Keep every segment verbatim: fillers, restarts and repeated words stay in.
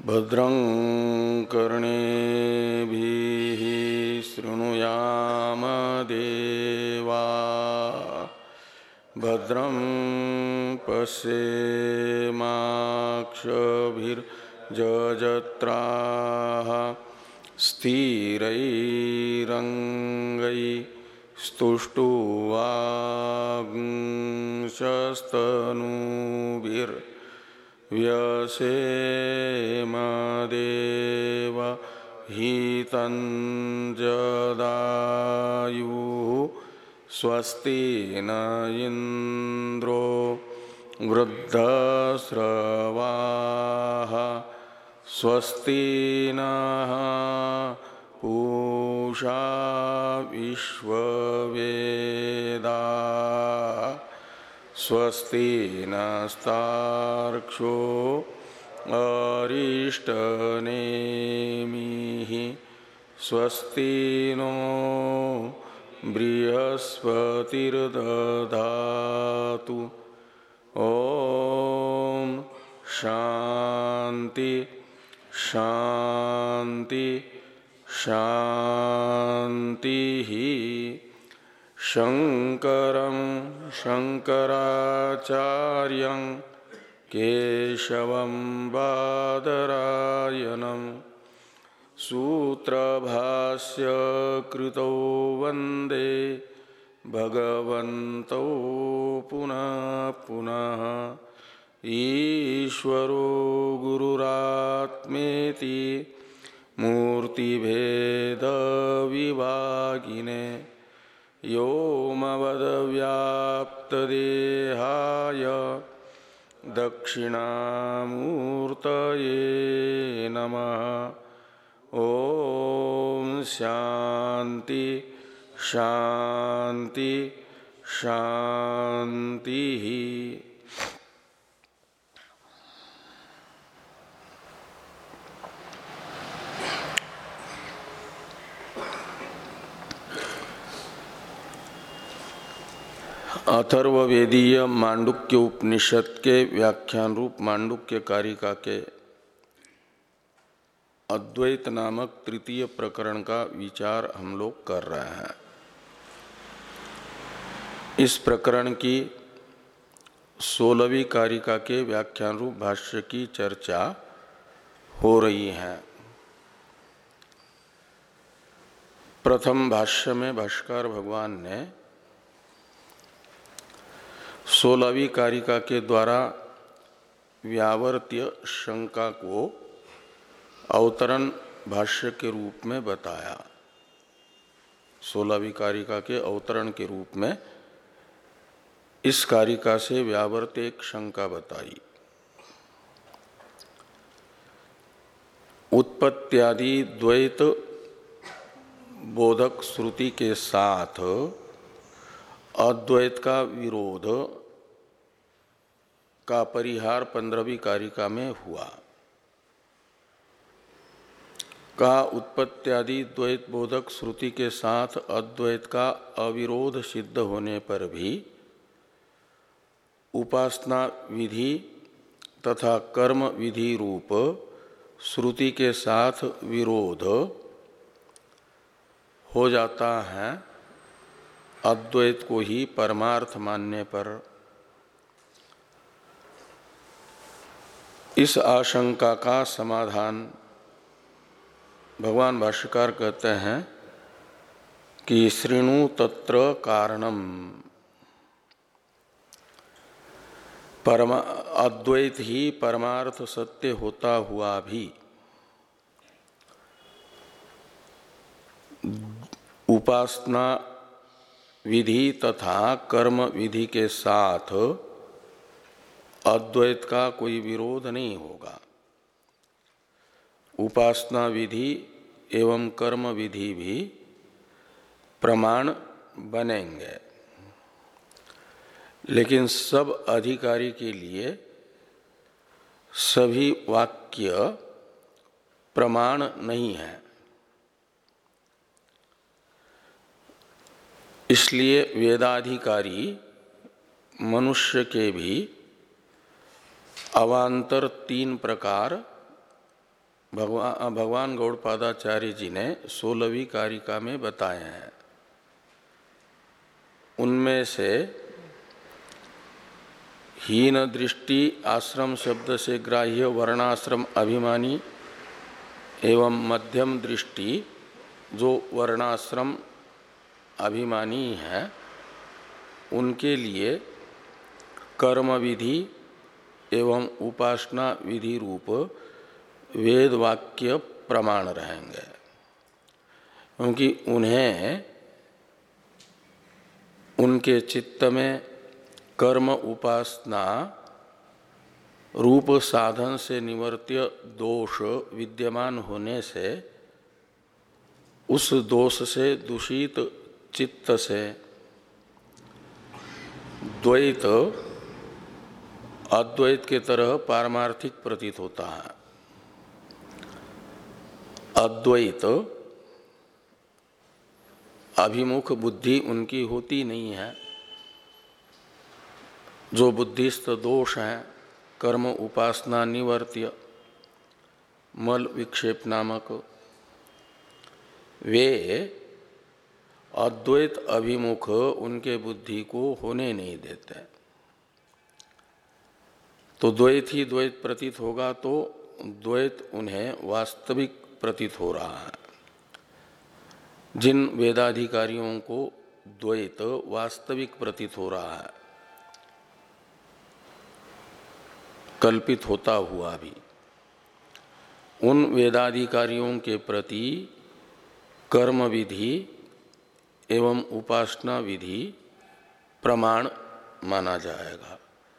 भद्रं कर्णेभिः शृणुयाम देवा भद्रं पश्येमाक्षभिर्यजत्राः स्थिरैरङ्गैस्तुष्टुवागुंसस्तनूभिर् व्यसेम देव हितं जदायुः स्वस्ति न इंद्रो वृद्धश्रवाः स्वस्ति नः पूषा विश्ववेदाः स्वस्ति नस्तार्क्ष्यो अरिष्टनेमिः स्वस्ति नो बृहस्पतिर्दधातु ॐ शान्ति शान्ति शान्तिः। शंकरं शंकराचार्यं केशवं बादरायणं सूत्रभाष्य कृतो वन्दे भगवन्तौ पुनः पुनः। ईश्वरो गुरुरात्मेति मूर्तिभेदविभागिने व्योमवद्व्याप्तदेहाय दक्षिणामूर्तये नमः। ॐ शान्ति शान्ति शान्तिः। अथर्ववेदीय मांडुक्य उपनिषद के व्याख्यान रूप मांडुक्य कारिका के अद्वैत नामक तृतीय प्रकरण का विचार हम लोग कर रहे हैं। इस प्रकरण की सोलहवीं कारिका के व्याख्यान रूप भाष्य की चर्चा हो रही है। प्रथम भाष्य में भाष्यकार भगवान ने सोलहवीं कारिका के द्वारा व्यावर्त्य शंका को अवतरण भाष्य के रूप में बताया। सोलहवीं कारिका के अवतरण के रूप में इस कारिका से व्यावर्त्य एक शंका बताई। उत्पत्त्यादि द्वैत बोधक श्रुति के साथ अद्वैत का विरोध का परिहार पंद्रहवीं कारिका में हुआ। का उत्पत्त्यादि द्वैत बोधक श्रुति के साथ अद्वैत का अविरोध सिद्ध होने पर भी उपासना विधि तथा कर्म विधि रूप श्रुति के साथ विरोध हो जाता है अद्वैत को ही परमार्थ मानने पर। इस आशंका का समाधान भगवान भाष्यकार कहते हैं कि शृणु तत्र कारणम। परमा अद्वैत ही परमार्थ सत्य होता हुआ भी उपासना विधि तथा कर्म विधि के साथ अद्वैत का कोई विरोध नहीं होगा। उपासना विधि एवं कर्म विधि भी प्रमाण बनेंगे, लेकिन सब अधिकारी के लिए सभी वाक्य प्रमाण नहीं है। इसलिए वेदाधिकारी मनुष्य के भी अवान्तर तीन प्रकार भगवान भगवान गौड़पादाचार्य जी ने सोलहवीं कारिका में बताए हैं। उनमें से हीन दृष्टि आश्रम शब्द से ग्राह्य वर्णाश्रम अभिमानी एवं मध्यम दृष्टि जो वर्णाश्रम अभिमानी है उनके लिए कर्म विधि एवं उपासना विधि रूप वेद वाक्य प्रमाण रहेंगे, क्योंकि उन्हें उनके चित्त में कर्म उपासना रूप साधन से निवर्त्य दोष विद्यमान होने से उस दोष से दूषित चित्त से द्वैत अद्वैत के तरह पारमार्थिक प्रतीत होता है। अद्वैत अभिमुख बुद्धि उनकी होती नहीं है। जो बुद्धिस्थ दोष हैं कर्म उपासना निवर्त्य मल विक्षेप नामक, वे अद्वैत अभिमुख उनके बुद्धि को होने नहीं देते। तो द्वैत ही द्वैत प्रतीत होगा तो द्वैत उन्हें वास्तविक प्रतीत हो रहा है। जिन वेदाधिकारियों को द्वैत वास्तविक प्रतीत हो रहा है, कल्पित होता हुआ भी, उन वेदाधिकारियों के प्रति कर्म विधि एवं उपासना विधि प्रमाण माना जाएगा।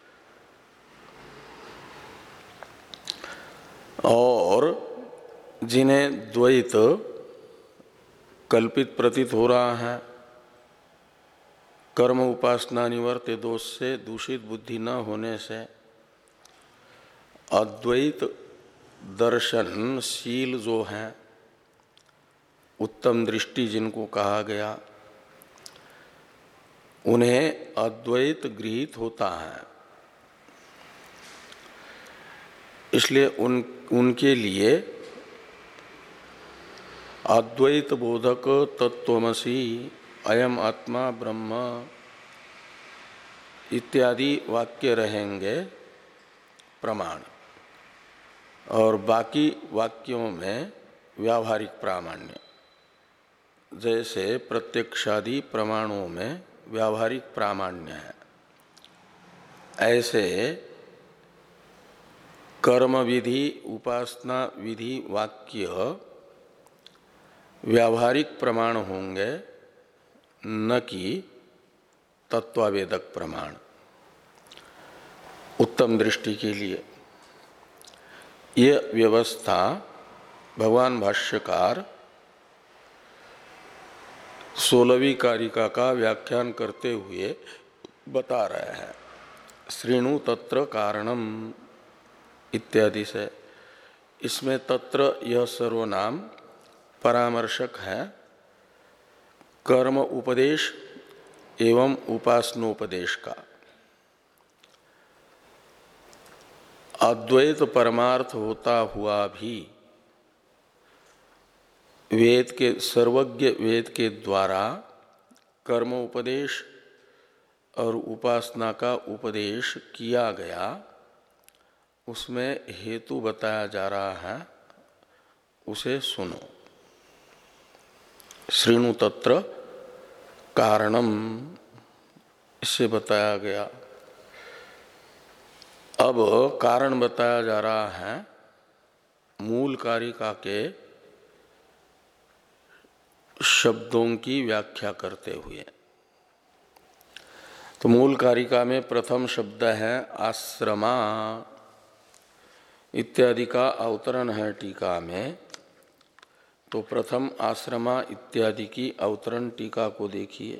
और जिन्हें द्वैत कल्पित प्रतीत हो रहा है, कर्म उपासना निवर्त्य दोष से दूषित बुद्धि न होने से अद्वैत दर्शनशील जो हैं, उत्तम दृष्टि जिनको कहा गया, उन्हें अद्वैत गृहीत होता है। इसलिए उन उनके लिए अद्वैत बोधक तत्त्वमसि अयम आत्मा ब्रह्म इत्यादि वाक्य रहेंगे प्रमाण, और बाकी वाक्यों में व्यावहारिक प्रामाण्य, जैसे प्रत्यक्षादि प्रमाणों में व्यावहारिक प्रामाण्य है, ऐसे कर्म विधि उपासना विधि वाक्य व्यावहारिक प्रमाण होंगे, न कि तत्वावेदक प्रमाण। उत्तम दृष्टि के लिए यह व्यवस्था भगवान भाष्यकार सोलहवीं कारिका का व्याख्यान करते हुए बता रहे हैं। श्रीणु तत्र कारणम इत्यादि से, इसमें तत्र यह सर्वनाम परामर्शक है कर्म उपदेश एवं उपासनोपदेश का। अद्वैत परमार्थ होता हुआ भी वेद के सर्वज्ञ वेद के द्वारा कर्म उपदेश और उपासना का उपदेश किया गया, उसमें हेतु बताया जा रहा है, उसे सुनो। श्रीणु तत्र कारणम, इससे बताया गया। अब कारण बताया जा रहा है मूल कारिका के शब्दों की व्याख्या करते हुए। तो मूल कारिका में प्रथम शब्द है आश्रमा इत्यादि का अवतरण है टीका में। तो प्रथम आश्रमा इत्यादि की अवतरण टीका को देखिए।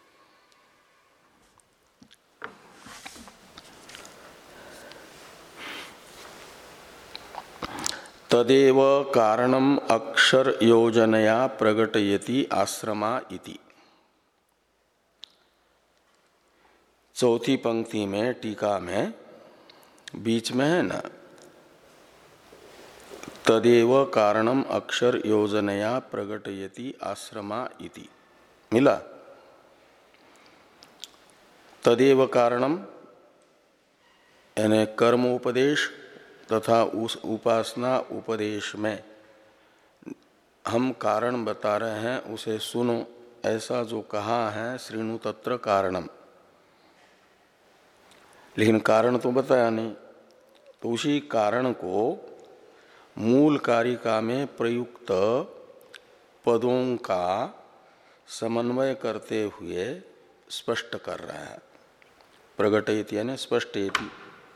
तदेव कारणम अक्षर योजनया प्रकटयति आश्रमा इति। चौथी पंक्ति में टीका में बीच में है ना, तदेव कारणम अक्षर योजनया प्रकटयति आश्रमा इति। मिला? तदेव कारणम यानी कर्मोपदेश तथा उस उपासना उपदेश में हम कारण बता रहे हैं, उसे सुनो, ऐसा जो कहा है श्रीणु तत्र कारणम। लेकिन कारण तो बताया नहीं, तो उसी कारण को मूल कारिका में प्रयुक्त पदों का समन्वय करते हुए स्पष्ट कर रहा है। प्रगटयति यानी स्पष्टयति।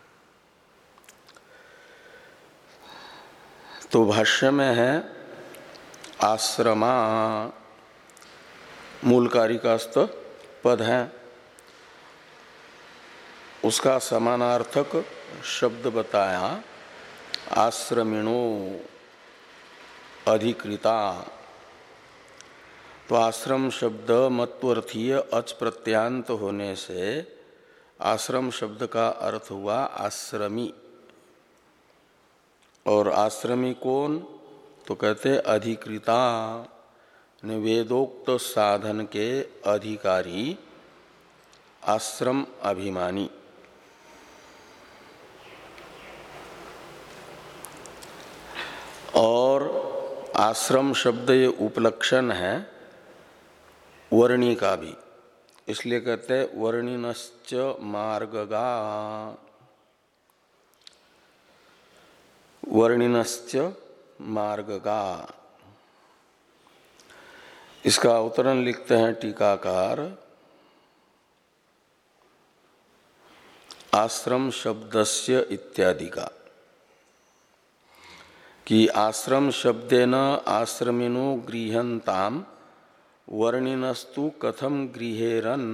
तो भाष्य में है आश्रमा, मूल कारिकास्थ पद है, उसका समानार्थक शब्द बताया आश्रमिणो अधिकृता। तो आश्रम शब्द मत्वर्थीय अच प्रत्यांत होने से आश्रम शब्द का अर्थ हुआ आश्रमी। और आश्रमी कौन? तो कहते अधिकृता, वेदोक्त साधन के अधिकारी, आश्रम अभिमानी। और आश्रम शब्द ये उपलक्षण है वर्णी का भी, इसलिए कहते हैं वर्णिनश्च मार्गगा, वर्णिनश्च मार्गगा। इसका अवतरण लिखते हैं टीकाकार, आश्रम शब्दस्य इत्यादि का, कि आश्रम शब्देन आश्रमिनो गृहन्ताम वर्णिनस्तु कथम गृहेरन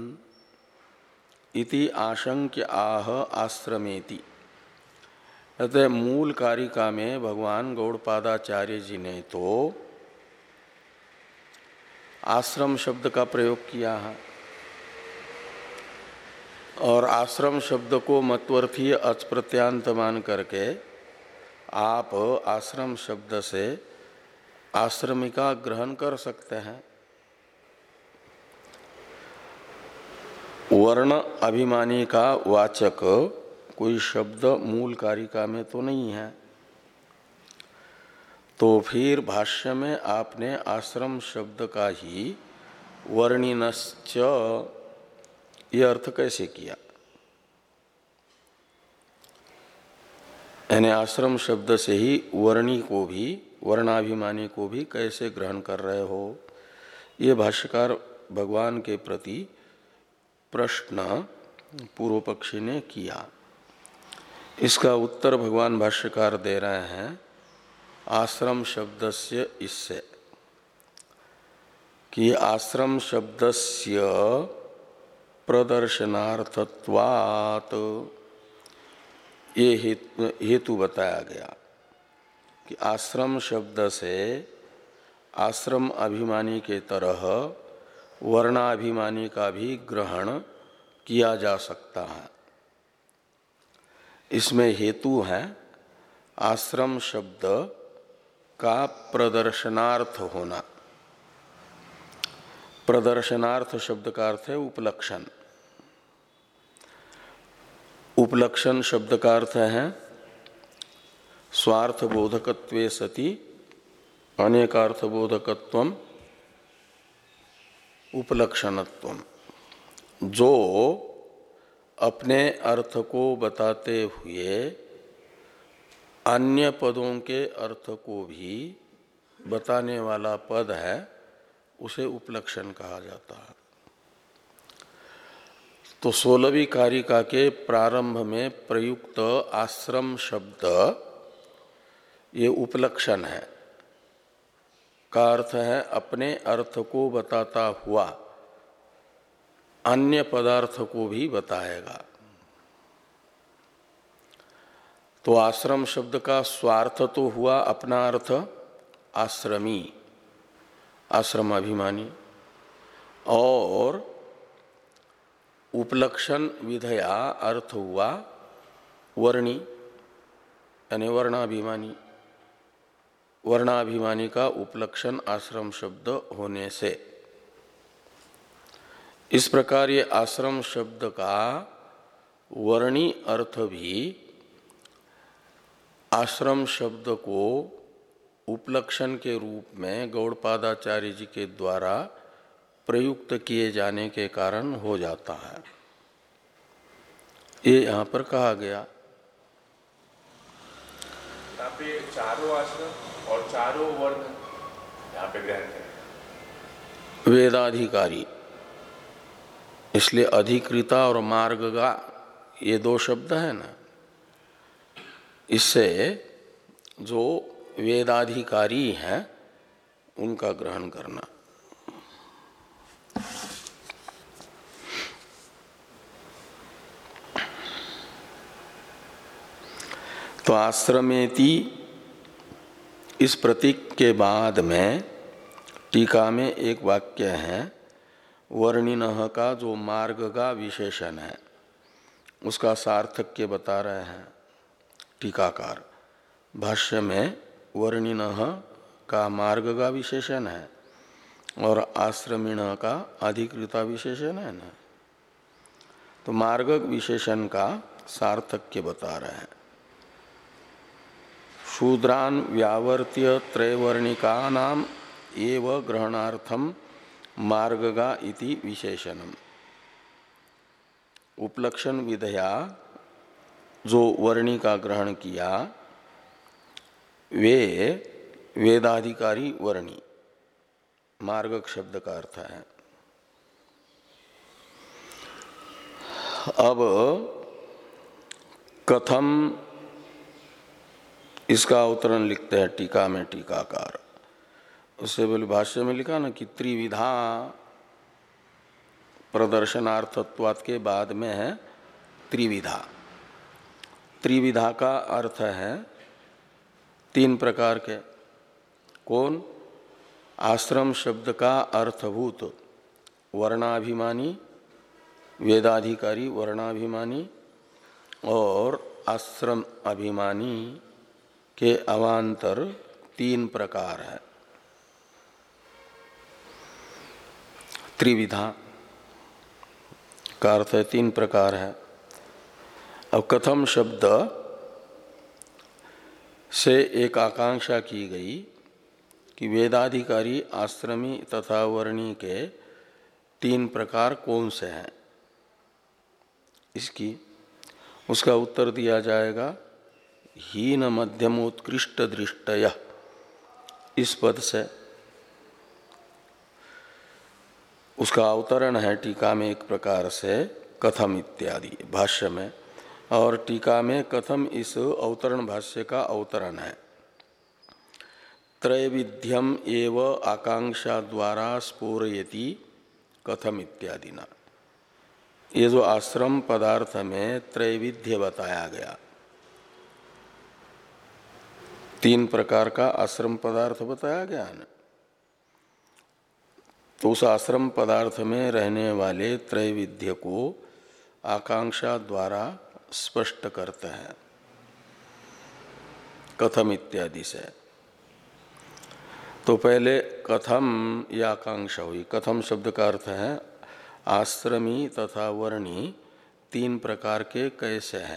इति आशंक्य आह आश्रमेति। अतः मूल कारिका में भगवान गौड़पादाचार्य जी ने तो आश्रम शब्द का प्रयोग किया है, और आश्रम शब्द को मत्वर्थीय अच प्रत्यांत मान करके आप आश्रम शब्द से आश्रमिका ग्रहण कर सकते हैं। वर्ण अभिमानी का वाचक कोई शब्द मूल कारिका में तो नहीं है, तो फिर भाष्य में आपने आश्रम शब्द का ही वर्णिनश्च ये अर्थ कैसे किया? यानी आश्रम शब्द से ही वर्णी को भी, वर्णाभिमानी को भी कैसे ग्रहण कर रहे हो? ये भाष्यकार भगवान के प्रति प्रश्न पूर्व पक्षी ने किया। इसका उत्तर भगवान भाष्यकार दे रहे हैं आश्रम शब्दस्य इससे, कि आश्रम शब्दस्य प्रदर्शनार्थत्वात्, ये हेतु बताया गया कि आश्रम शब्द से आश्रम अभिमानी के तरह वर्णाभिमानी का भी ग्रहण किया जा सकता है। इसमें हेतु है आश्रम शब्द का प्रदर्शनार्थ होना। प्रदर्शनार्थ शब्द का अर्थ है उपलक्षण। उपलक्षण शब्द का अर्थ है स्वार्थ बोधकत्वे सति अनेकार्थ बोधकत्वम उपलक्षणत्वम। जो अपने अर्थ को बताते हुए अन्य पदों के अर्थ को भी बताने वाला पद है, उसे उपलक्षण कहा जाता है। तो सोलहवीं कारिका के प्रारंभ में प्रयुक्त आश्रम शब्द ये उपलक्षण है, का अर्थ है अपने अर्थ को बताता हुआ अन्य पदार्थ को भी बताएगा। तो आश्रम शब्द का स्वार्थ तो हुआ अपना अर्थ आश्रमी, आश्रम अभिमानी, और उपलक्षण विधया अर्थ हुआ वर्णी यानी वर्णाभिमानी। वर्णाभिमानी का उपलक्षण आश्रम शब्द होने से। इस प्रकार ये आश्रम शब्द का वर्णी अर्थ भी आश्रम शब्द को उपलक्षण के रूप में गौड़पादाचार्य जी के द्वारा प्रयुक्त किए जाने के कारण हो जाता है, ये यहाँ पर कहा गया। यहाँ पे चारों आश्रम और चारों वर्ण यहाँ पे ग्रहण करें। वेदाधिकारी, इसलिए अधिकृता और मार्गगा ये दो शब्द है ना, इससे जो वेदाधिकारी हैं उनका ग्रहण करना। तो आश्रमेति इस प्रतीक के बाद में टीका में एक वाक्य है, वर्णिनः का जो मार्ग का विशेषण है उसका सार्थक्य बता रहे हैं टीकाकार। भाष्य में वर्णिनः का मार्ग का विशेषण है और आश्रमिणः का अधिकृता विशेषण है ना, तो मार्ग विशेषण का सार्थक्य बता रहे हैं। शूद्रान व्यावर्त्य त्रैवर्णिका नाम एव ग्रहणार्थम मार्गगा इति विशेषणम। उपलक्षण विधया जो वर्णी का ग्रहण किया वे वेदाधिकारी वर्णी, मार्ग शब्द का अर्थ है। अब कथम इसका अवतरण लिखते हैं टीका में टीकाकार। उससे पहले भाष्य में लिखा ना कि त्रिविधा प्रदर्शनार्थत्वात् के बाद में है त्रिविधा। त्रिविधा का अर्थ है तीन प्रकार के। कौन? आश्रम शब्द का अर्थभूत वर्णाभिमानी, वेदाधिकारी वर्णाभिमानी और आश्रम अभिमानी के अवान्तर तीन प्रकार है। त्रिविधा का अर्थ है तीन प्रकार है। अब कथम शब्द से एक आकांक्षा की गई कि वेदाधिकारी आश्रमी तथा वर्णी के तीन प्रकार कौन से हैं, इसकी उसका उत्तर दिया जाएगा हीन मध्यमोत्कृष्ट दृष्टय इस पद से। उसका अवतरण है टीका में एक प्रकार से कथम इत्यादि भाष्य में, और टीका में कथम इस अवतरण भाष्य का अवतरण है। त्रैविध्यम एव आकांक्षा द्वारा स्फोरयति कथम इत्यादि ना। ये जो आश्रम पदार्थ में त्रैविध्य बताया गया, तीन प्रकार का आश्रम पदार्थ बताया गया ना, तो उस आश्रम पदार्थ में रहने वाले त्रैविध्य को आकांक्षा द्वारा स्पष्ट करते हैं कथम इत्यादि से। तो पहले कथम या आकांक्षा हुई। कथम शब्द का अर्थ है आश्रमी तथा वर्णी तीन प्रकार के कैसे हैं।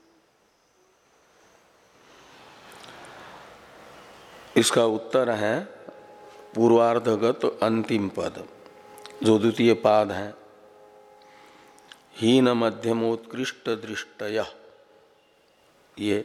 इसका उत्तर है पूर्वार्धगत अंतिम पद जो द्वितीय पाद है, हीन मध्यमोत्कृष्ट दृष्टय। ये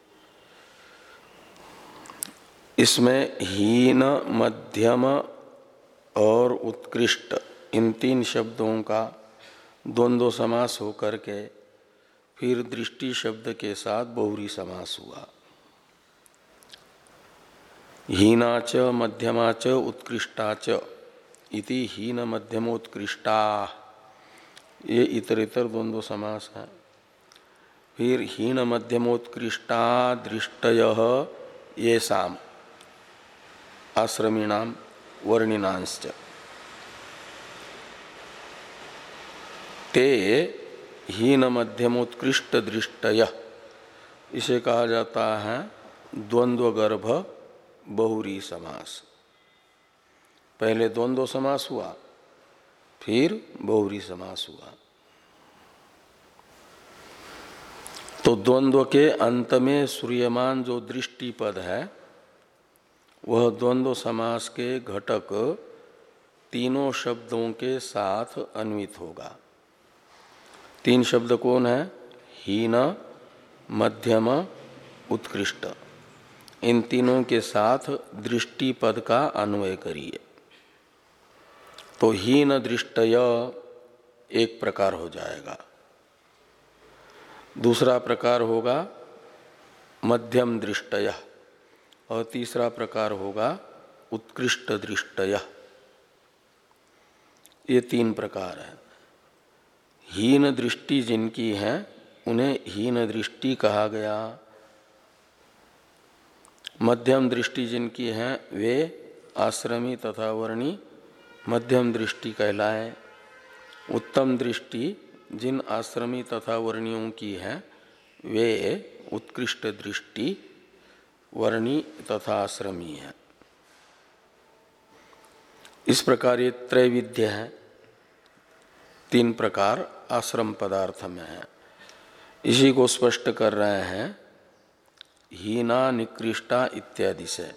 इसमें हीन मध्यम और उत्कृष्ट इन तीन शब्दों का द्वंद्व समास होकर के फिर दृष्टि शब्द के साथ बहुरी समास हुआ। हीनाच मध्यमाच उत्कृष्टाच इति हीन मध्यमोत्कृष्टा, ये इतरेतर द्वंद्व समास है। फिर हीन मध्यमोत्कृष्टा दृष्टयः येषाम् आश्रमीणाम वर्णिनांश्च ते हीन मध्यमोत्कृष्ट दृष्टयः, इसे कहा जाता है द्वंद्व गर्भ बहुरी समास। पहले द्वंद्व समास हुआ, फिर बहुरी समास हुआ। तो द्वंद्व के अंत में सूर्यमान जो दृष्टि पद है वह द्वंद्व समास के घटक तीनों शब्दों के साथ अन्वित होगा। तीन शब्द कौन है? हीन, मध्यम, उत्कृष्ट। इन तीनों के साथ दृष्टि पद का अन्वय करिए तो हीन दृष्टय एक प्रकार हो जाएगा। दूसरा प्रकार होगा मध्यम दृष्टय और तीसरा प्रकार होगा उत्कृष्ट दृष्टय। ये तीन प्रकार है। हीन दृष्टि जिनकी है उन्हें हीन दृष्टि कहा गया। मध्यम दृष्टि जिनकी है वे आश्रमी तथा वर्णी मध्यम दृष्टि कहलाए। उत्तम दृष्टि जिन आश्रमी तथा वर्णियों की है वे उत्कृष्ट दृष्टि वर्णी तथा आश्रमी है। इस प्रकार ये त्रैविध्य है। तीन प्रकार आश्रम पदार्थ में है। इसी को स्पष्ट कर रहे हैं हीना, निकृष्टा इत्यादि से।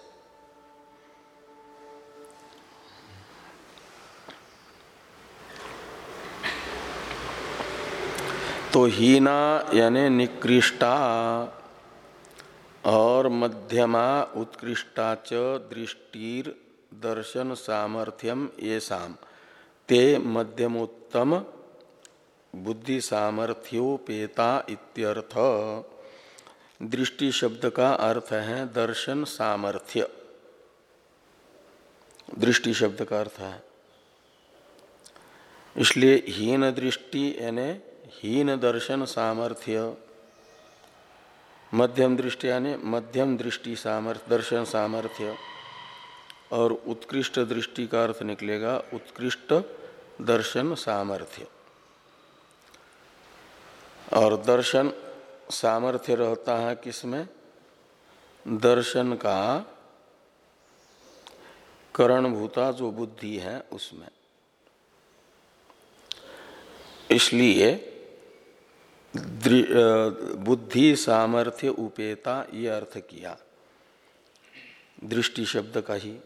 तो हीना यानी निकृष्टा और मध्यमा उत्कृष्टा च दृष्टिर दर्शन सामर्थ्यम येषाम ते मध्यमोत्तम बुद्धि सामर्थ्योपेता इत्यर्थ। दृष्टि शब्द का अर्थ है दर्शन सामर्थ्य। दृष्टि शब्द का अर्थ है, इसलिए हीन दृष्टि यानी हीन दर्शन सामर्थ्य, मध्यम दृष्टि यानी मध्यम दृष्टि सामर्थ्य दर्शन सामर्थ्य, और उत्कृष्ट दृष्टि का अर्थ निकलेगा उत्कृष्ट दर्शन सामर्थ्य। और दर्शन सामर्थ्य रहता है किसमें? दर्शन का करणभूता जो बुद्धि है उसमें। इसलिए बुद्धि सामर्थ्य उपेता ये अर्थ किया दृष्टि शब्द का ही।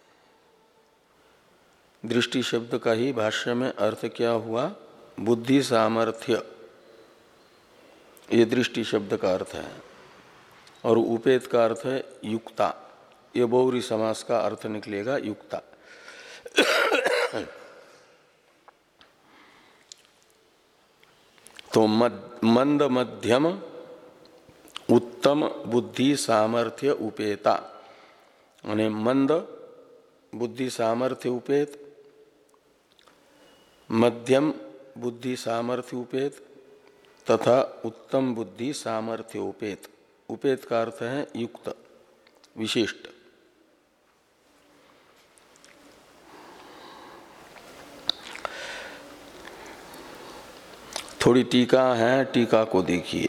दृष्टि शब्द का ही भाष्य में अर्थ क्या हुआ? बुद्धि सामर्थ्य, ये दृष्टि शब्द का अर्थ है। और उपेत का अर्थ है युक्ता, ये बहुरी समास का अर्थ निकलेगा युक्ता। तो मंद मध्यम उत्तम बुद्धि सामर्थ्य उपेता, यानी मंद बुद्धि सामर्थ्य उपेत, मध्यम बुद्धि सामर्थ्य उपेत तथा उत्तम बुद्धि सामर्थ्य उपेत। उपेत का अर्थ है युक्त, विशिष्ट। थोड़ी टीका है, टीका को देखिए।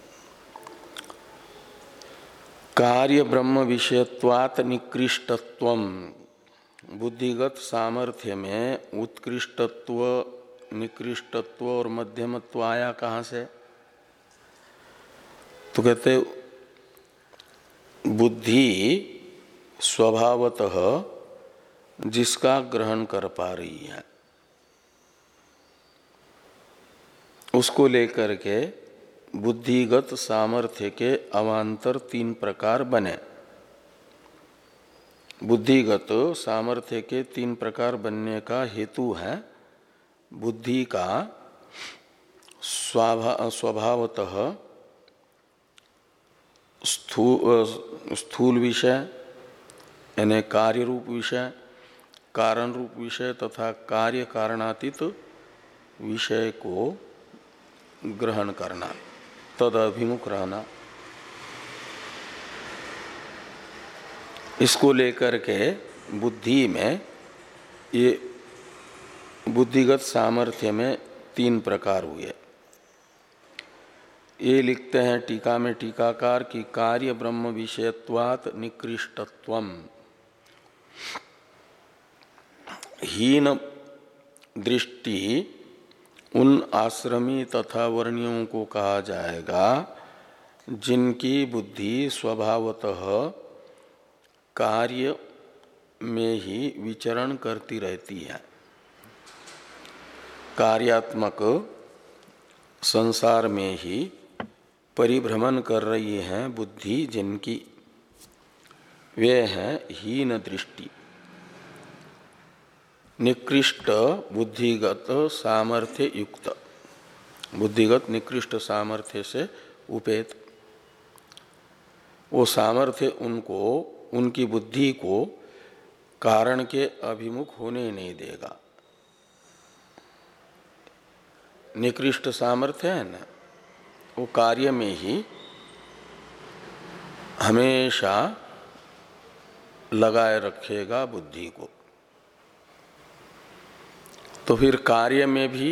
कार्य ब्रह्म विषयत्वात् निकृष्टत्वम, बुद्धिगत सामर्थ्य में उत्कृष्टत्व, निकृष्टत्व और मध्यमत्व आया कहाँ से? तो कहते बुद्धि स्वभावतः जिसका ग्रहण कर पा रही है उसको लेकर के बुद्धिगत सामर्थ्य के अवान्तर तीन प्रकार बने। बुद्धिगत सामर्थ्य के तीन प्रकार बनने का हेतु है बुद्धि का स्वभा स्वभावतः स्थूल विषय यानी कार्य रूप विषय, कारण रूप विषय तथा कार्य कारणातीत विषय को ग्रहण करना, तद अभिमुख रहना। इसको लेकर के बुद्धि में, ये बुद्धिगत सामर्थ्य में तीन प्रकार हुए। ये लिखते हैं टीका में टीकाकार कि कार्य ब्रह्म विषयत्वात् निकृष्टत्वम् हीन दृष्टि उन आश्रमी तथा वर्णियों को कहा जाएगा जिनकी बुद्धि स्वभावतः कार्य में ही विचरण करती रहती है। कार्यात्मक संसार में ही परिभ्रमण कर रही है बुद्धि जिनकी, वे हैं हीन दृष्टि, निकृष्ट बुद्धिगत सामर्थ्य युक्त, बुद्धिगत निकृष्ट सामर्थ्य से उपेत। वो सामर्थ्य उनको, उनकी बुद्धि को कारण के अभिमुख होने नहीं देगा। निकृष्ट सामर्थ्य है ना, वो कार्य में ही हमेशा लगाए रखेगा बुद्धि को। तो फिर कार्य में भी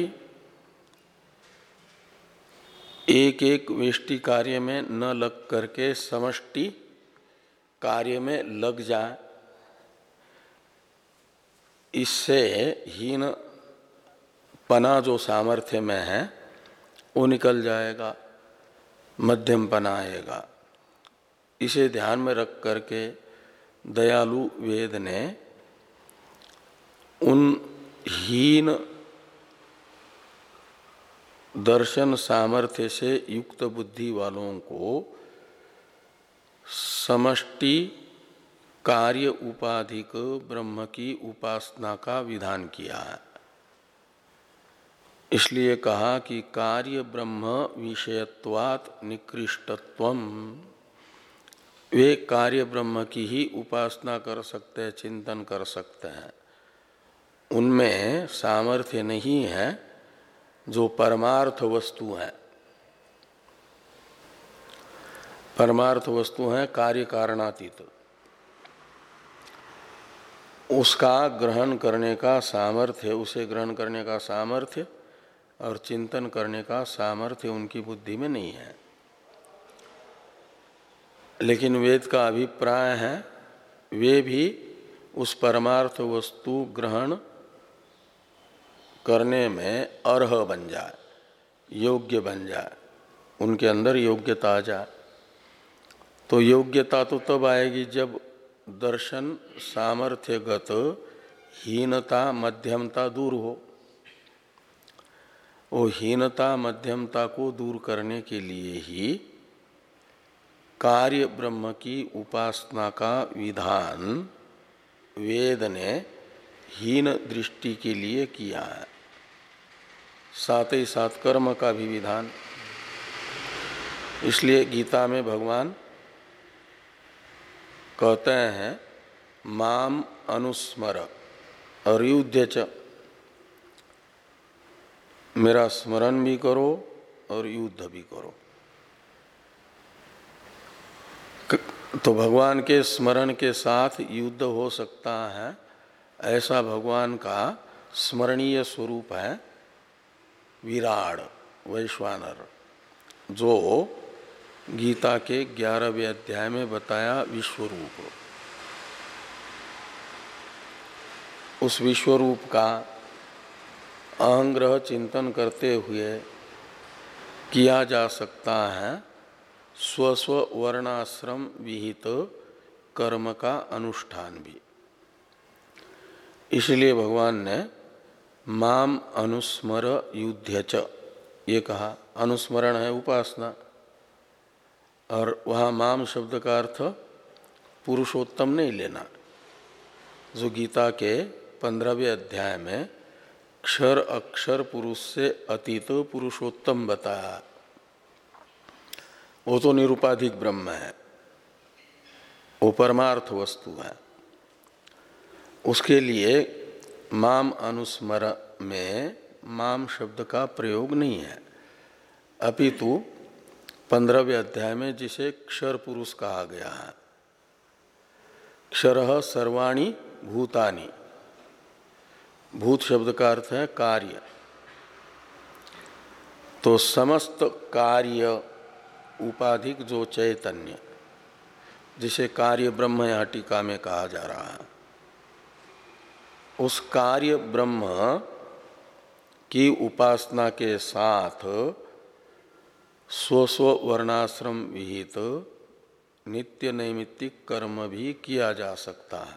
एक एक व्यष्टि कार्य में न लग करके समष्टि कार्य में लग जाए, इससे हीन पना जो सामर्थ्य में है वो निकल जाएगा, मध्यम पना आएगा। इसे ध्यान में रख करके दयालु वेद ने उन हीन दर्शन सामर्थ्य से युक्त बुद्धि वालों को समष्टि कार्य उपाधिक ब्रह्म की उपासना का विधान किया है। इसलिए कहा कि कार्य ब्रह्म विषयत्वात् निकृष्टत्वम, वे कार्य ब्रह्म की ही उपासना कर सकते हैं, चिंतन कर सकते हैं। उनमें सामर्थ्य नहीं है जो परमार्थ वस्तु है। परमार्थ वस्तु है कार्य कारणातीत, उसका ग्रहण करने का सामर्थ्य, उसे ग्रहण करने का सामर्थ्य और चिंतन करने का सामर्थ्य उनकी बुद्धि में नहीं है। लेकिन वेद का अभिप्राय है वे भी उस परमार्थ वस्तु ग्रहण करने में अर्ह बन जाए, योग्य बन जाए, उनके अंदर योग्यता आ जाए। तो योग्यता तो तब आएगी जब दर्शन सामर्थ्यगत हीनता मध्यमता दूर हो। वो हीनता मध्यमता को दूर करने के लिए ही कार्य ब्रह्म की उपासना का विधान वेद ने हीन दृष्टि के लिए किया है। साथ ही साथ कर्म का भी विधान। इसलिए गीता में भगवान कहते हैं माम अनुस्मर और युद्ध च, मेरा स्मरण भी करो और युद्ध भी करो। तो भगवान के स्मरण के साथ युद्ध हो सकता है, ऐसा भगवान का स्मरणीय स्वरूप है विराड वैश्वानर, जो गीता के ग्यारहवें अध्याय में बताया विश्वरूप। उस विश्वरूप का अहंग्रह चिंतन करते हुए किया जा सकता है स्वस्व वर्णाश्रम विहित कर्म का अनुष्ठान भी। इसलिए भगवान ने माम अनुस्मर युद्ध च ये कहा। अनुस्मरण है उपासना, और वहाँ माम शब्द का अर्थ पुरुषोत्तम नहीं लेना। जो गीता के पंद्रहवें अध्याय में क्षर अक्षर पुरुष से अतीत पुरुषोत्तम बताया, वो तो निरुपाधिक ब्रह्म है, वो परमार्थ वस्तु है। उसके लिए माम अनुस्मर में माम शब्द का प्रयोग नहीं है, अपितु पंद्रहवें अध्याय में जिसे क्षर पुरुष कहा गया है। क्षरः सर्वाणि भूतानि, भूत शब्द का अर्थ है कार्य। तो समस्त कार्य उपाधिक जो चैतन्य, जिसे कार्य ब्रह्म यहाँ टीका में कहा जा रहा है, उस कार्य ब्रह्म की उपासना के साथ स्व स्व वर्णाश्रम विहित नित्य नैमित्तिक कर्म भी किया जा सकता है।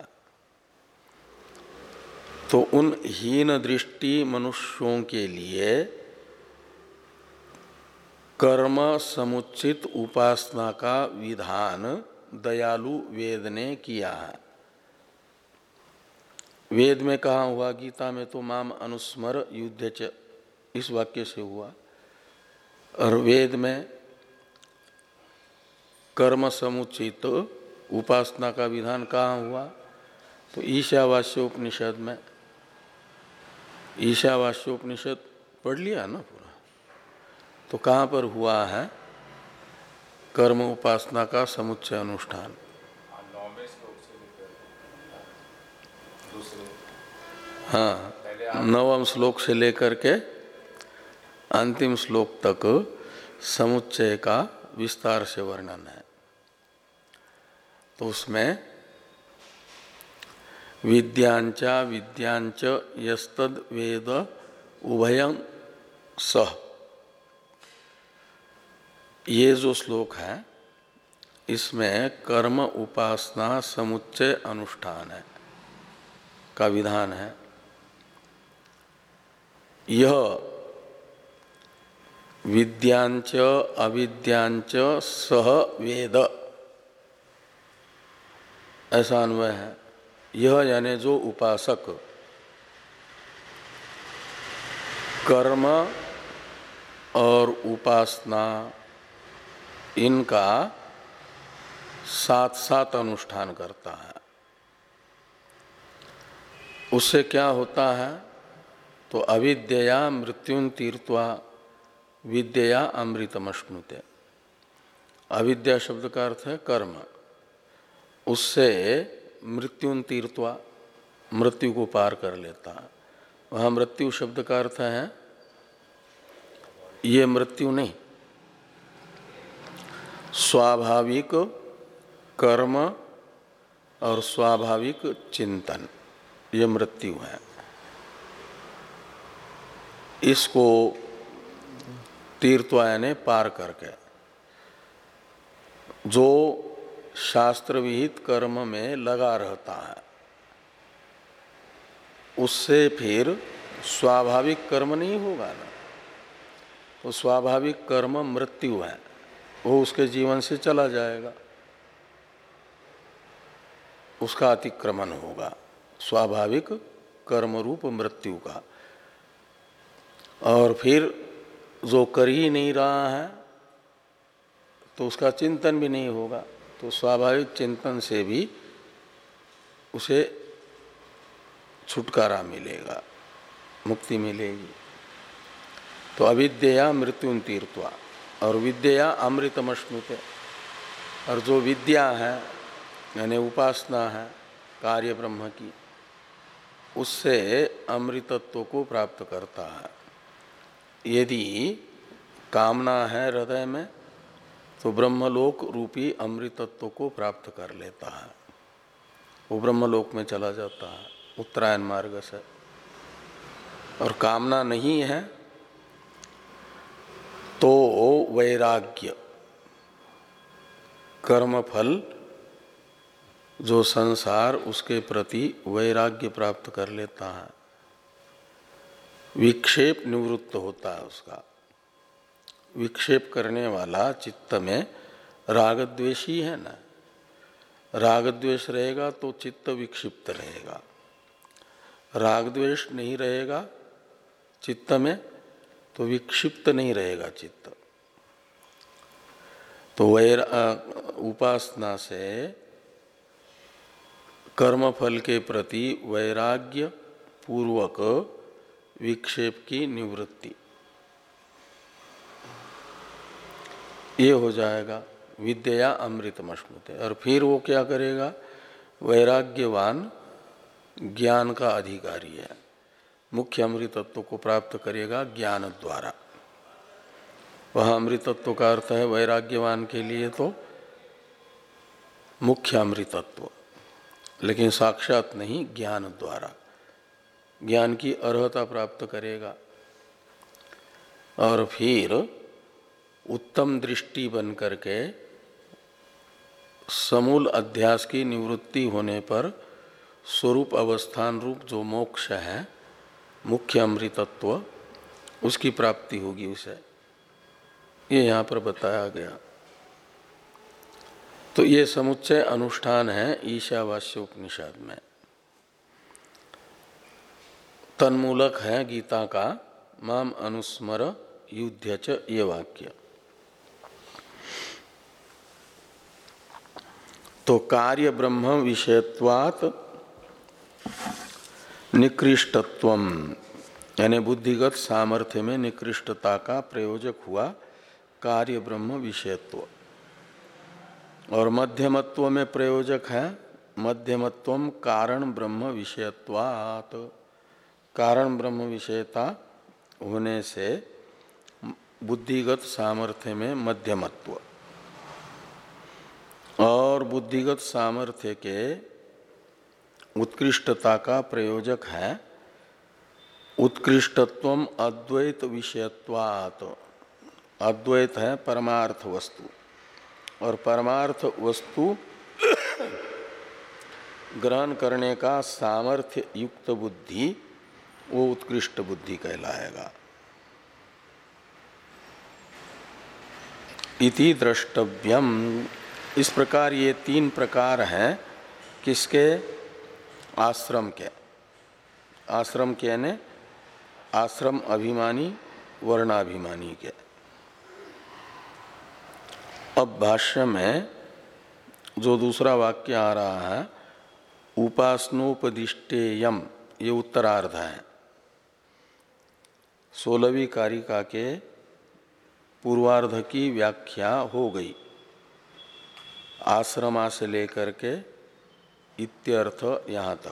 तो उन हीन दृष्टि मनुष्यों के लिए कर्म समुचित उपासना का विधान दयालु वेद ने किया है। वेद में कहा हुआ, गीता में तो माम अनुस्मर युद्ध च, इस वाक्य से हुआ। और वेद में कर्म समुचित उपासना का विधान कहाँ हुआ? तो ईशावास्योपनिषद में। ईशावास्योपनिषद पढ़ लिया ना पूरा? तो कहाँ पर हुआ है कर्म उपासना का समुच्चय अनुष्ठान? हाँ, नवम श्लोक से लेकर के अंतिम श्लोक तक समुच्चय का विस्तार से वर्णन है। तो उसमें विद्यांचा विद्यांच यस्तद वेद उभयं सह, ये जो श्लोक है इसमें कर्म उपासना समुच्चय अनुष्ठान है का विधान है। यह विद्यांच अविद्यांच सह वेद, ऐसा अन्वय है। यह यानी जो उपासक कर्म और उपासना इनका साथ साथ अनुष्ठान करता है, उससे क्या होता है? तो अविद्यया मृत्युं तीर्त्वा विद्यया अमृतमश्नुते। अविद्या शब्द का अर्थ है कर्म, उससे मृत्युं तीर्त्वा, मृत्यु को पार कर लेता है। वहाँ मृत्यु शब्द का अर्थ है ये मृत्यु नहीं, स्वाभाविक कर्म और स्वाभाविक चिंतन, ये मृत्यु है। इसको तीर्थवा यानी पार करके जो शास्त्र विहित कर्म में लगा रहता है, उससे फिर स्वाभाविक कर्म नहीं होगा ना। तो स्वाभाविक कर्म मृत्यु है, वो उसके जीवन से चला जाएगा, उसका अतिक्रमण होगा स्वाभाविक कर्म रूप मृत्यु का। और फिर जो कर ही नहीं रहा है तो उसका चिंतन भी नहीं होगा, तो स्वाभाविक चिंतन से भी उसे छुटकारा मिलेगा, मुक्ति मिलेगी। तो अविद्या मृत्युं तीर्त्वा और विद्या अमृतमश्नुते। और जो विद्या है यानी उपासना है कार्य ब्रह्म की, उससे अमृतत्व को प्राप्त करता है। यदि कामना है हृदय में तो ब्रह्मलोक रूपी अमृतत्व को प्राप्त कर लेता है, वो ब्रह्मलोक में चला जाता है उत्तरायण मार्ग से। और कामना नहीं है तो वैराग्य, कर्मफल जो संसार, उसके प्रति वैराग्य प्राप्त कर लेता है, विक्षेप निवृत्त होता है उसका। विक्षेप करने वाला चित्त में राग द्वेषी है ना, राग द्वेष रहेगा तो चित्त विक्षिप्त रहेगा, राग द्वेष नहीं रहेगा चित्त में तो विक्षिप्त नहीं रहेगा चित्त। तो वैर उपासना से कर्मफल के प्रति वैराग्य पूर्वक विक्षेप की निवृत्ति, ये हो जाएगा विद्या अमृतमश्नुते। और फिर वो क्या करेगा? वैराग्यवान ज्ञान का अधिकारी है, मुख्य अमृतत्व को प्राप्त करेगा ज्ञान द्वारा। वह अमृतत्व का अर्थ है वैराग्यवान के लिए तो मुख्य अमृतत्व, लेकिन साक्षात नहीं, ज्ञान द्वारा ज्ञान की अर्हता प्राप्त करेगा। और फिर उत्तम दृष्टि बन करके समूल अध्यास की निवृत्ति होने पर स्वरूप अवस्थान रूप जो मोक्ष है, मुख्य अमृतत्व, उसकी प्राप्ति होगी उसे। ये यहाँ पर बताया गया। तो ये समुच्चय अनुष्ठान है ईशावास्योपनिषद में। तन्मूलक है गीता का माम अनुस्मर युध्य च ये वाक्य। तो कार्य ब्रह्म विषयत्वात् निकृष्टत्वम, यानी बुद्धिगत सामर्थ्य में निकृष्टता का प्रयोजक हुआ कार्य ब्रह्म विषयत्व। और मध्यमत्व में प्रयोजक है मध्यमत्वम कारण ब्रह्म विषयत्वात्, कारण ब्रह्म विषयता होने से बुद्धिगत सामर्थ्य में मध्यमत्व। और बुद्धिगत सामर्थ्य के उत्कृष्टता का प्रयोजक है उत्कृष्टत्वम अद्वैत विषयत्वात्। अद्वैत है परमार्थ वस्तु, और परमार्थ वस्तु ग्रहण करने का सामर्थ्य युक्त बुद्धि वो उत्कृष्ट बुद्धि कहलाएगा। इति द्रष्टव्यम। इस प्रकार ये तीन प्रकार हैं किसके? आश्रम के। आश्रम के यानी आश्रम अभिमानी वर्णाभिमानी के। अब भाष्य में जो दूसरा वाक्य आ रहा है उपासनोपदिष्टेयम, ये उत्तरार्ध है। सोलहवीं कारिका के पूर्वार्ध की व्याख्या हो गई, आश्रमा से लेकर के इत्यर्थ यहाँ तक।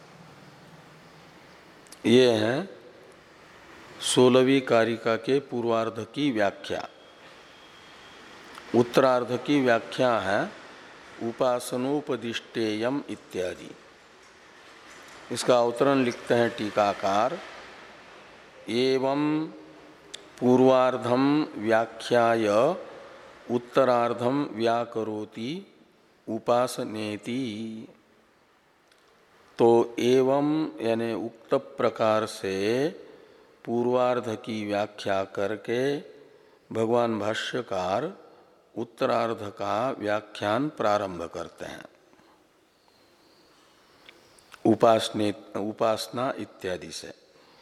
ये है सोलहवीं कारिका के पूर्वार्ध की व्याख्या। उत्तरार्ध की व्याख्या है उपासनोपदिष्टेयम इत्यादि। इसका अवतरण लिखते हैं टीकाकार, एवं पूर्वार्धम व्याख्याय उत्तरार्धम व्याकरोति उपासनेति। तो एवं यानी उक्त प्रकार से पूर्वार्ध की व्याख्या करके भगवान भाष्यकार उत्तरार्ध का व्याख्यान प्रारंभ करते हैं उपासने उपासना इत्यादि से।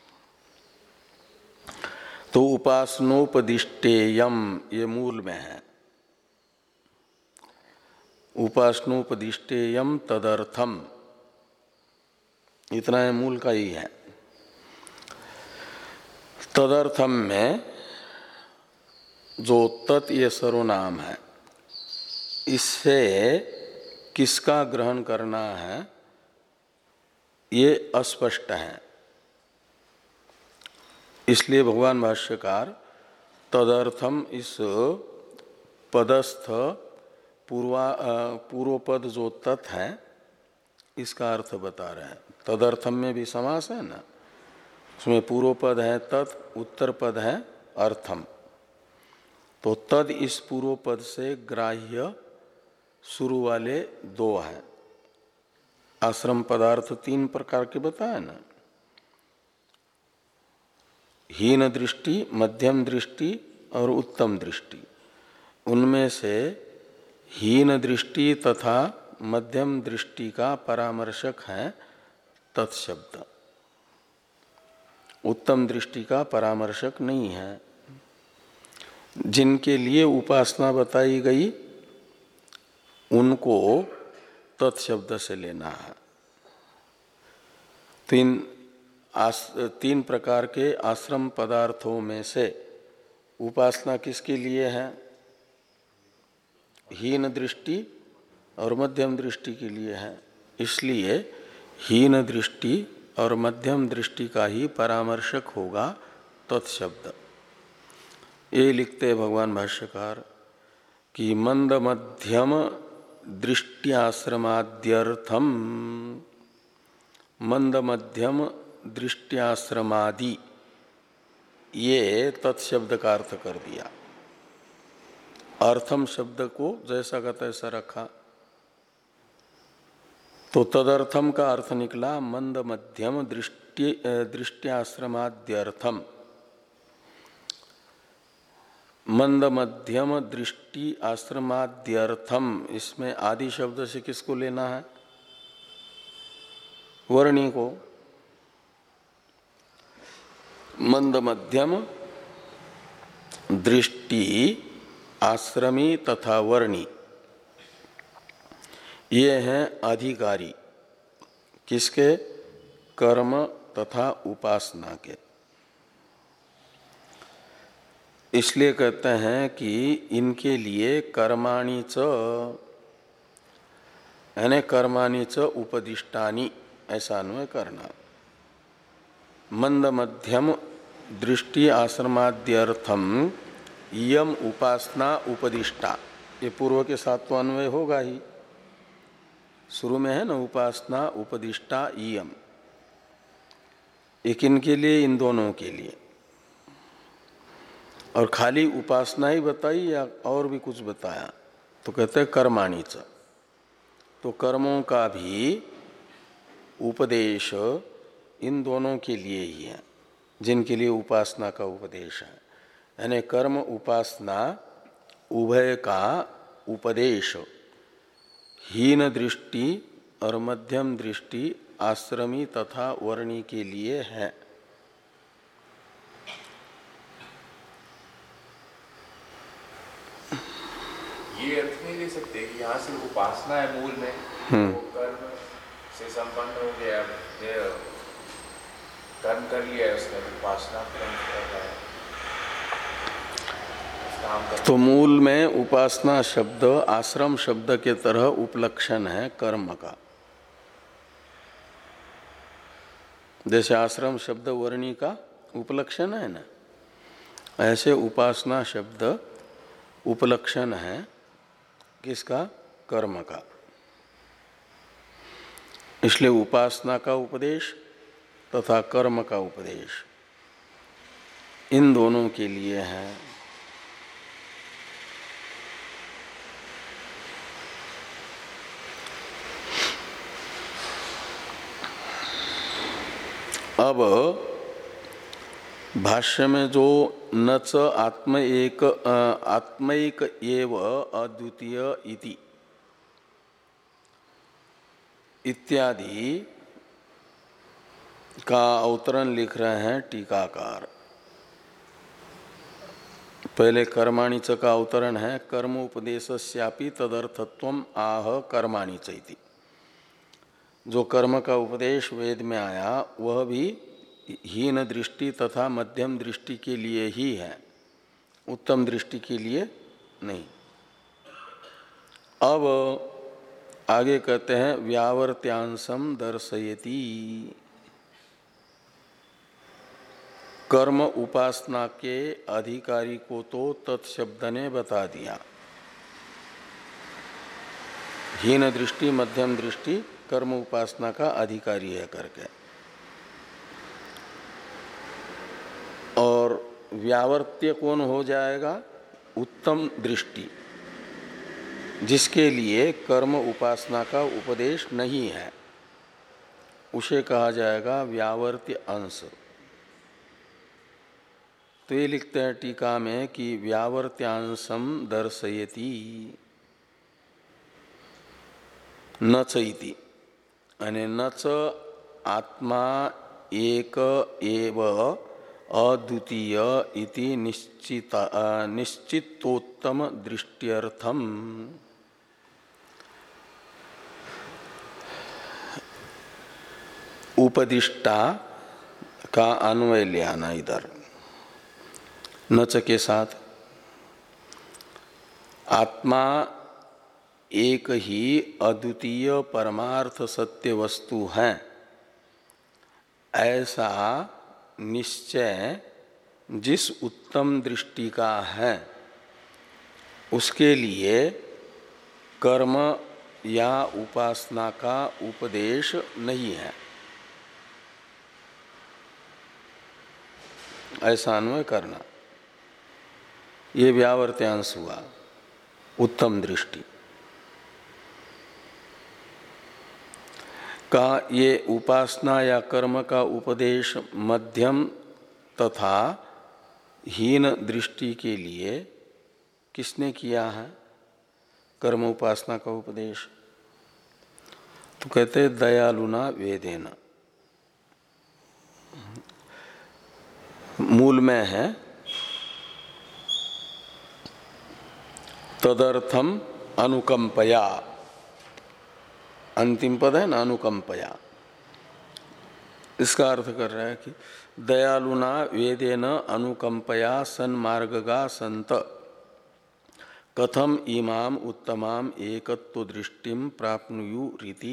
तो उपासनोपदिष्टेयम ये मूल में है। उपासनोपदिष्टेयम तदर्थम, इतना है मूल का ही है। तदर्थम में जो तत् ये सर्वनाम है, इससे किसका ग्रहण करना है ये अस्पष्ट है। इसलिए भगवान भाष्यकार तदर्थम इस पदस्थ पूर्वा पूर्व पद जो तत् है इसका अर्थ बता रहे हैं। तदर्थम में भी समास है ना, उसमें पूर्व पद है तत्, उत्तर पद है अर्थम। तो तद इस पूर्व पद से ग्राह्य शुरू वाले दो हैं। आश्रम पदार्थ तीन प्रकार के बताए ना, हीन दृष्टि, मध्यम दृष्टि और उत्तम दृष्टि। उनमें से हीन दृष्टि तथा मध्यम दृष्टि का परामर्शक है तत्शब्द, उत्तम दृष्टि का परामर्शक नहीं है। जिनके लिए उपासना बताई गई उनको तत्शब्द से लेना है। तीन आस, तीन प्रकार के आश्रम पदार्थों में से उपासना किसके लिए है? हीन दृष्टि और मध्यम दृष्टि के लिए है। इसलिए हीन दृष्टि और मध्यम दृष्टि का ही परामर्शक होगा तत्शब्द। ये लिखते हैं भगवान भाष्यकार कि मंद मध्यम दृष्ट्याश्रमाद्यर्थम, मंद मध्यम दृष्ट्याश्रमादि, ये तत्शब्द का अर्थ कर दिया। अर्थम शब्द को जैसा का तैसा रखा, तो तदर्थम का अर्थ निकला मंद मध्यम दृष्टि दृष्ट्याश्रमाद्यर्थम। मंद मध्यम दृष्टि आश्रमाद्यर्थम, इसमें आदि शब्द से किसको लेना है? वर्णी को। मंद मध्यम दृष्टि आश्रमी तथा वर्णी, ये हैं अधिकारी किसके? कर्म तथा उपासना के। इसलिए कहते हैं कि इनके लिए कर्माणि च, यानी कर्माणि च उपदिष्टानि, ऐसा अन्वय करना। मंद मध्यम दृष्टि आश्रमाद्यर्थम यम उपासना उपदिष्टा, ये पूर्व के साथ तो अन्वय होगा ही। शुरू में है ना उपासना उपदिष्टा यम, एक इनके लिए, इन दोनों के लिए। और खाली उपासना ही बताई या और भी कुछ बताया? तो कहते हैं कर्माणि च, तो कर्मों का भी उपदेश इन दोनों के लिए ही है जिनके लिए उपासना का उपदेश है। यानी कर्म उपासना उभय का उपदेश हीन दृष्टि और मध्यम दृष्टि आश्रमी तथा वर्णी के लिए है। ये अर्थ नहीं ले सकते कि यहाँ से उपासना है मूल में, वो कर्म से संपन्न हो गया, कर्म कर लिया है उसने, उपासना कर्म कर रहा है, काम कर। तो मूल में उपासना शब्द आश्रम शब्द के तरह उपलक्षण है कर्म का। जैसे आश्रम शब्द वर्णी का उपलक्षण है ना, ऐसे उपासना शब्द उपलक्षण है किसका? कर्म का। इसलिए उपासना का उपदेश तथा कर्म का उपदेश इन दोनों के लिए है। अब भाष्य में जो न च आत्म एक आत्मैक एव अद्वितीय इति इत्यादि का अवतरण लिख रहे हैं टीकाकार। पहले कर्माणि च का अवतरण है कर्म उपदेशस्यापि तदर्थत्वम आह कर्माणि च इति। जो कर्म का उपदेश वेद में आया वह भी हीन दृष्टि तथा मध्यम दृष्टि के लिए ही है, उत्तम दृष्टि के लिए नहीं। अब आगे कहते हैं व्यावर्त्यांशम दर्शयति। कर्म उपासना के अधिकारी को तो तत्शब्द ने बता दिया, हीन दृष्टि मध्यम दृष्टि कर्म उपासना का अधिकारी है करके। और व्यावर्त्य कौन हो जाएगा? उत्तम दृष्टि, जिसके लिए कर्म उपासना का उपदेश नहीं है, उसे कहा जाएगा व्यावर्त्य अंश। तो ये लिखते हैं टीका में कि व्यावर्त्यांशम दर्शयति न च इति, यानी न च आत्मा एक एव अद्वितीय इति निश्चित निश्चितोत्तम दृष्ट्यर्थम। उपदिष्टा का अन्वय ले आना इधर नच के साथ। आत्मा एक ही अद्वितीय परमार्थ सत्य वस्तु है, ऐसा निश्चय जिस उत्तम दृष्टि का है उसके लिए कर्म या उपासना का उपदेश नहीं है, ऐसा अन्वय करना। ये व्यावर्त्यांश हुआ उत्तम दृष्टि का। ये उपासना या कर्म का उपदेश मध्यम तथा हीन दृष्टि के लिए किसने किया है? कर्म उपासना का उपदेश तो कहते दयालुना वेदेन। मूल में है तदर्थम अनुकंपया, अंतिम पद है ना अनुकंपया। इसका अर्थ कर रहा है कि दयालुना वेदेन अनुकंपया सन्मार्गगा संत कथम इमाम उत्तमाम एकत्व दृष्टिम प्राप्नुयु रीति।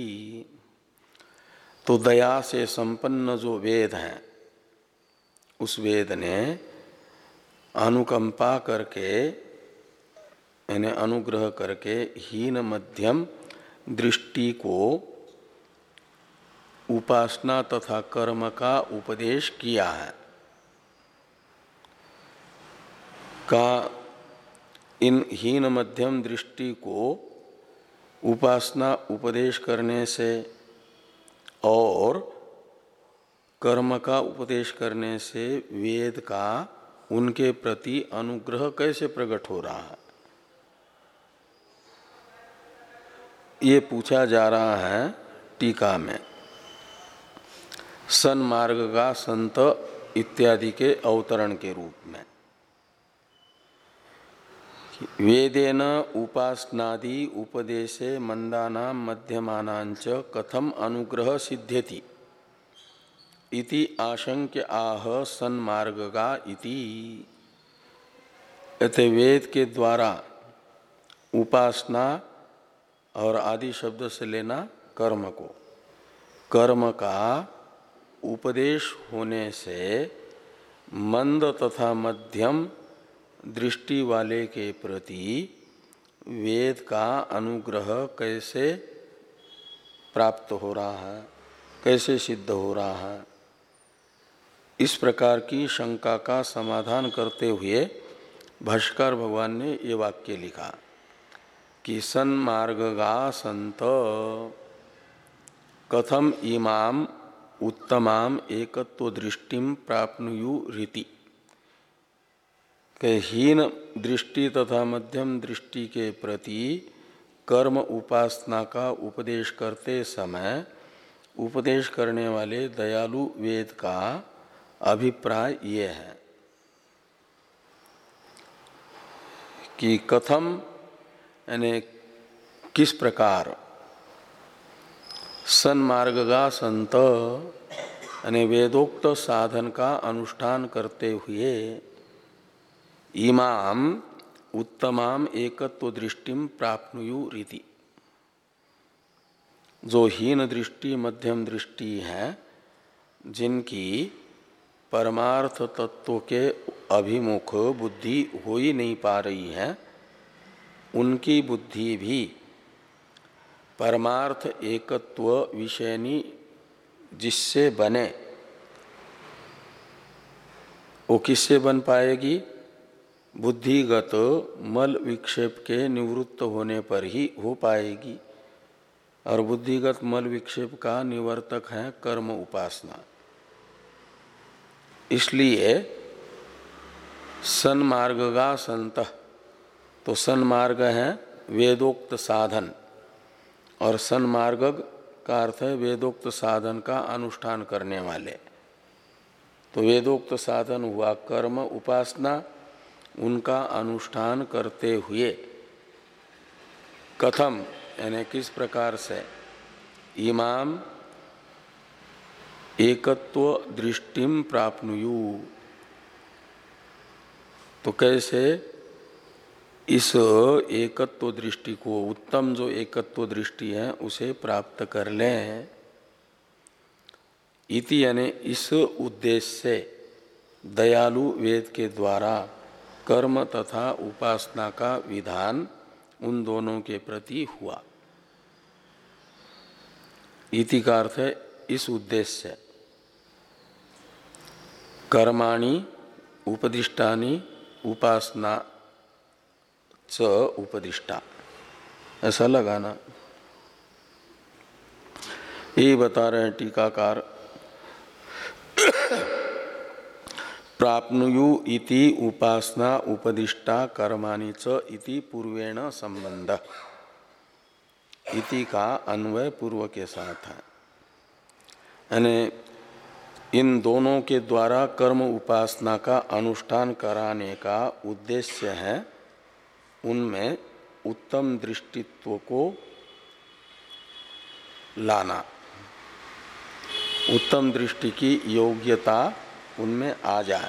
तो दया से संपन्न जो वेद है उस वेद ने अनुकंपा करके यानी अनुग्रह करके हीन मध्यम दृष्टि को उपासना तथा कर्म का उपदेश किया है। का इन हीन मध्यम दृष्टि को उपासना उपदेश करने से और कर्म का उपदेश करने से वेद का उनके प्रति अनुग्रह कैसे प्रकट हो रहा है, ये पूछा जा रहा है टीका में। सन्मार्गगा संत इत्यादि के अवतरण के रूप में वेदेन उपासनादि उपदेशे मंदानां मध्यमानांच कथम अनुग्रह सिद्ध्यति इति आशंक्य आह सन्मार्गगा इति। अतः वेद के द्वारा उपासना और आदि शब्द से लेना कर्म को, कर्म का उपदेश होने से मंद तथा मध्यम दृष्टि वाले के प्रति वेद का अनुग्रह कैसे प्राप्त हो रहा है, कैसे सिद्ध हो रहा है, इस प्रकार की शंका का समाधान करते हुए भाष्यकार भगवान ने ये वाक्य लिखा कि सन्मार्गगा संत कथम इमाम उत्तमाम एकत्व दृष्टिम प्राप्नुयु रीति। के हीन दृष्टि तथा मध्यम दृष्टि के प्रति कर्म उपासना का उपदेश करते समय उपदेश करने वाले दयालु वेद का अभिप्राय ये है कि कथम यानी किस प्रकार सन्मार्गगा संत यानी वेदोक्त साधन का अनुष्ठान करते हुए इमाम उत्तमाम एकत्व दृष्टिम प्राप्नुयु रीति। जो हीन दृष्टि मध्यम दृष्टि है, जिनकी परमार्थ तत्व के अभिमुख बुद्धि हो ही नहीं पा रही है, उनकी बुद्धि भी परमार्थ एकत्व विषयनी जिससे बने, वो किससे बन पाएगी? बुद्धिगत मल विक्षेप के निवृत्त होने पर ही हो पाएगी। और बुद्धिगत मल विक्षेप का निवर्तक है कर्म उपासना। इसलिए सन्मार्गगा संत, तो सन्मार्ग है वेदोक्त साधन, और सन्मार्ग का अर्थ है वेदोक्त साधन का अनुष्ठान करने वाले। तो वेदोक्त साधन हुआ कर्म उपासना, उनका अनुष्ठान करते हुए कथम यानी किस प्रकार से इमाम एकत्व दृष्टिम प्राप्नुयु, तो कैसे इस एकत्व दृष्टि को, उत्तम जो एकत्व दृष्टि है उसे प्राप्त कर लें। इति यानी इस उद्देश्य से दयालु वेद के द्वारा कर्म तथा उपासना का विधान उन दोनों के प्रति हुआ। इति का अर्थ है इस उद्देश्य से। कर्माणि उपदिष्टानि उपासना च उपदिष्टा, ऐसा लगाना। ये बता रहे हैं टीकाकार। प्राप्नुयु इति उपासना उपदिष्टा कर्माणि च इति पूर्वेण संबंध। इति का अन्वय पूर्व के साथ है, यानी इन दोनों के द्वारा कर्म उपासना का अनुष्ठान कराने का उद्देश्य है उनमें उत्तम दृष्टित्व को लाना, उत्तम दृष्टि की योग्यता उनमें आ जाए।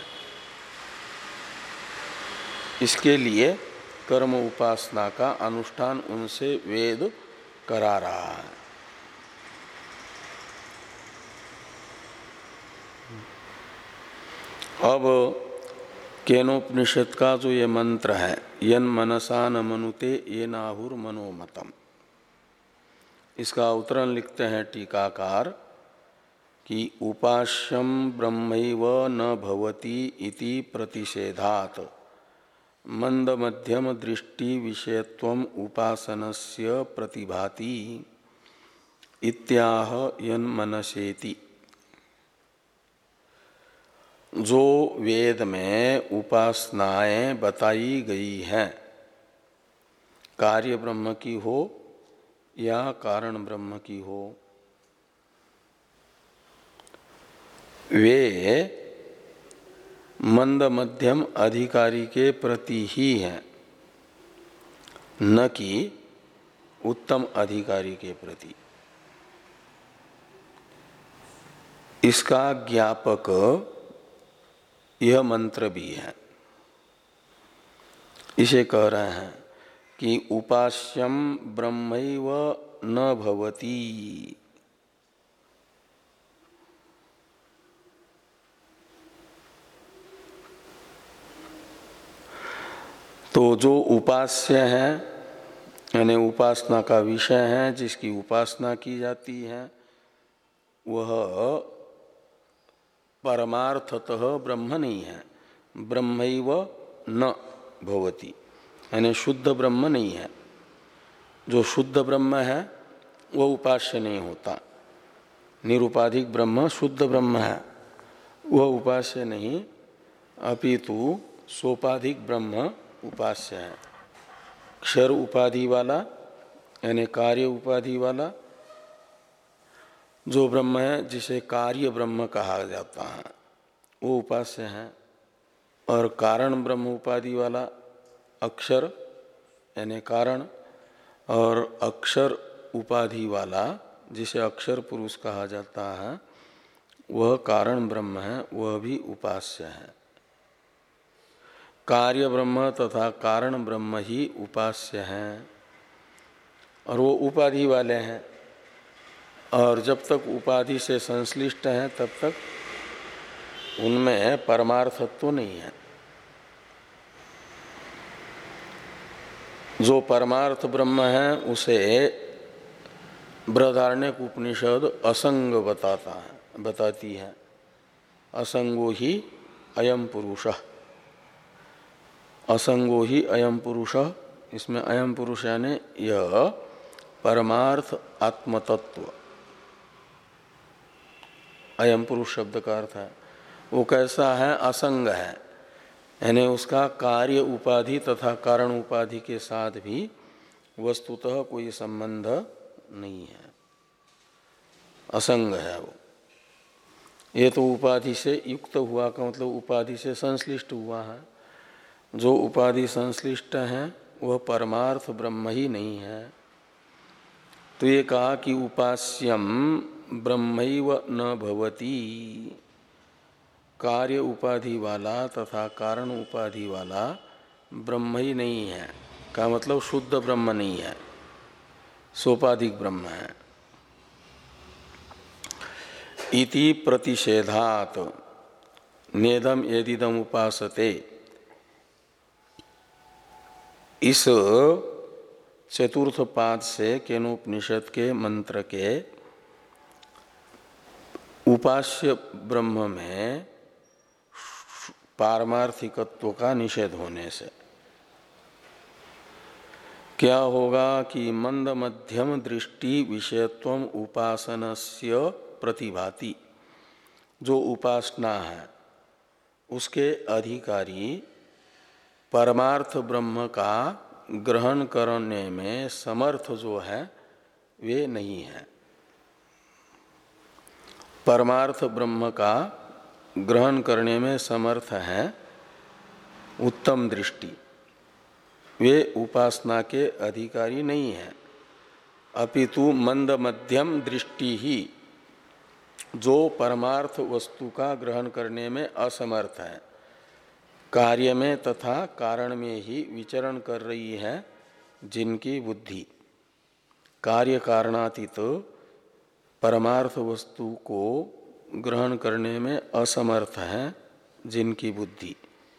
इसके लिए कर्म उपासना का अनुष्ठान उनसे वेद करा रहा है। अब केनोपनिषद का जो ये मंत्र है, यन मनसा न मनुते ये नाहुर मनोमतम, इसका उत्तरण लिखते हैं टीकाकार कि उपास्यम ब्रह्मैव न भवति इति प्रतिषेधात् मंद मध्यम दृष्टि विषयत्वम उपासनस्य प्रतिभाति इत्याह यन मनसेति। जो वेद में उपासनाएं बताई गई हैं, कार्य ब्रह्म की हो या कारण ब्रह्म की हो, वे मंद मध्यम अधिकारी के प्रति ही हैं, न कि उत्तम अधिकारी के प्रति। इसका ज्ञापक यह मंत्र भी है। इसे कह रहे हैं कि उपास्यम ब्रह्मैव न भवति। तो जो उपास्य है यानी उपासना का विषय है, जिसकी उपासना की जाती है, वह परमार्थतः ब्रह्म नहीं है, ब्रह्मैव न भवति, यानी शुद्ध ब्रह्म नहीं है। जो शुद्ध ब्रह्म है वह उपास्य नहीं होता। निरुपाधिक ब्रह्म शुद्ध ब्रह्म है, वह उपास्य नहीं, अपितु सोपाधिक ब्रह्म उपास्य है। क्षर उपाधि वाला यानी कार्य उपाधि वाला जो ब्रह्म है, जिसे कार्य ब्रह्म कहा जाता है, वो उपास्य है। और कारण ब्रह्म उपाधि वाला अक्षर यानी कारण, और अक्षर उपाधि वाला जिसे अक्षर पुरुष कहा जाता है, वह कारण ब्रह्म है, वह भी उपास्य है। कार्य ब्रह्म तथा कारण ब्रह्म ही उपास्य हैं और वो उपाधि वाले हैं। और जब तक उपाधि से संश्लिष्ट हैं तब तक उनमें परमार्थत्व नहीं है। जो परमार्थ ब्रह्म है उसे बृहदारण्यक उपनिषद असंग बताता है, बताती है। असंगो ही अयम पुरुषः, असंगो ही अयम पुरुषः। इसमें अयम पुरुष यानी यह परमार्थ आत्मतत्व, अयम पुरुष शब्द का अर्थ है वो कैसा है, असंग है, यानी उसका कार्य उपाधि तथा कारण उपाधि के साथ भी वस्तुतः कोई संबंध नहीं है, असंग है वो। ये तो उपाधि से युक्त हुआ का मतलब उपाधि से संश्लिष्ट हुआ है। जो उपाधि संश्लिष्ट है वह परमार्थ ब्रह्म ही नहीं है। तो ये कहा कि उपास्यम ब्रह्मैव न भवति, कार्य उपाधि वाला तथा कारण उपाधि वाला ब्रह्म ही नहीं है का मतलब शुद्ध ब्रह्म नहीं है, सोपाधिक ब्रह्म है। इति प्रतिषेधात, नेदम यदिदम उपासते, इस चतुर्थ पाद से केनोपनिषद के मंत्र के उपास्य ब्रह्म में पारमार्थिकत्व का निषेध होने से क्या होगा कि मंद मध्यम दृष्टि विषयत्वम उपासनस्य प्रतिभाति, जो उपासना है उसके अधिकारी परमार्थ ब्रह्म का ग्रहण करने में समर्थ जो है वे नहीं है। परमार्थ ब्रह्म का ग्रहण करने में समर्थ है उत्तम दृष्टि, वे उपासना के अधिकारी नहीं है। अपितु मंद मध्यम दृष्टि ही जो परमार्थ वस्तु का ग्रहण करने में असमर्थ है, कार्य में तथा कारण में ही विचरण कर रही है जिनकी बुद्धि कार्य कारणातीत परमार्थ वस्तु को ग्रहण करने में असमर्थ है, जिनकी बुद्धि,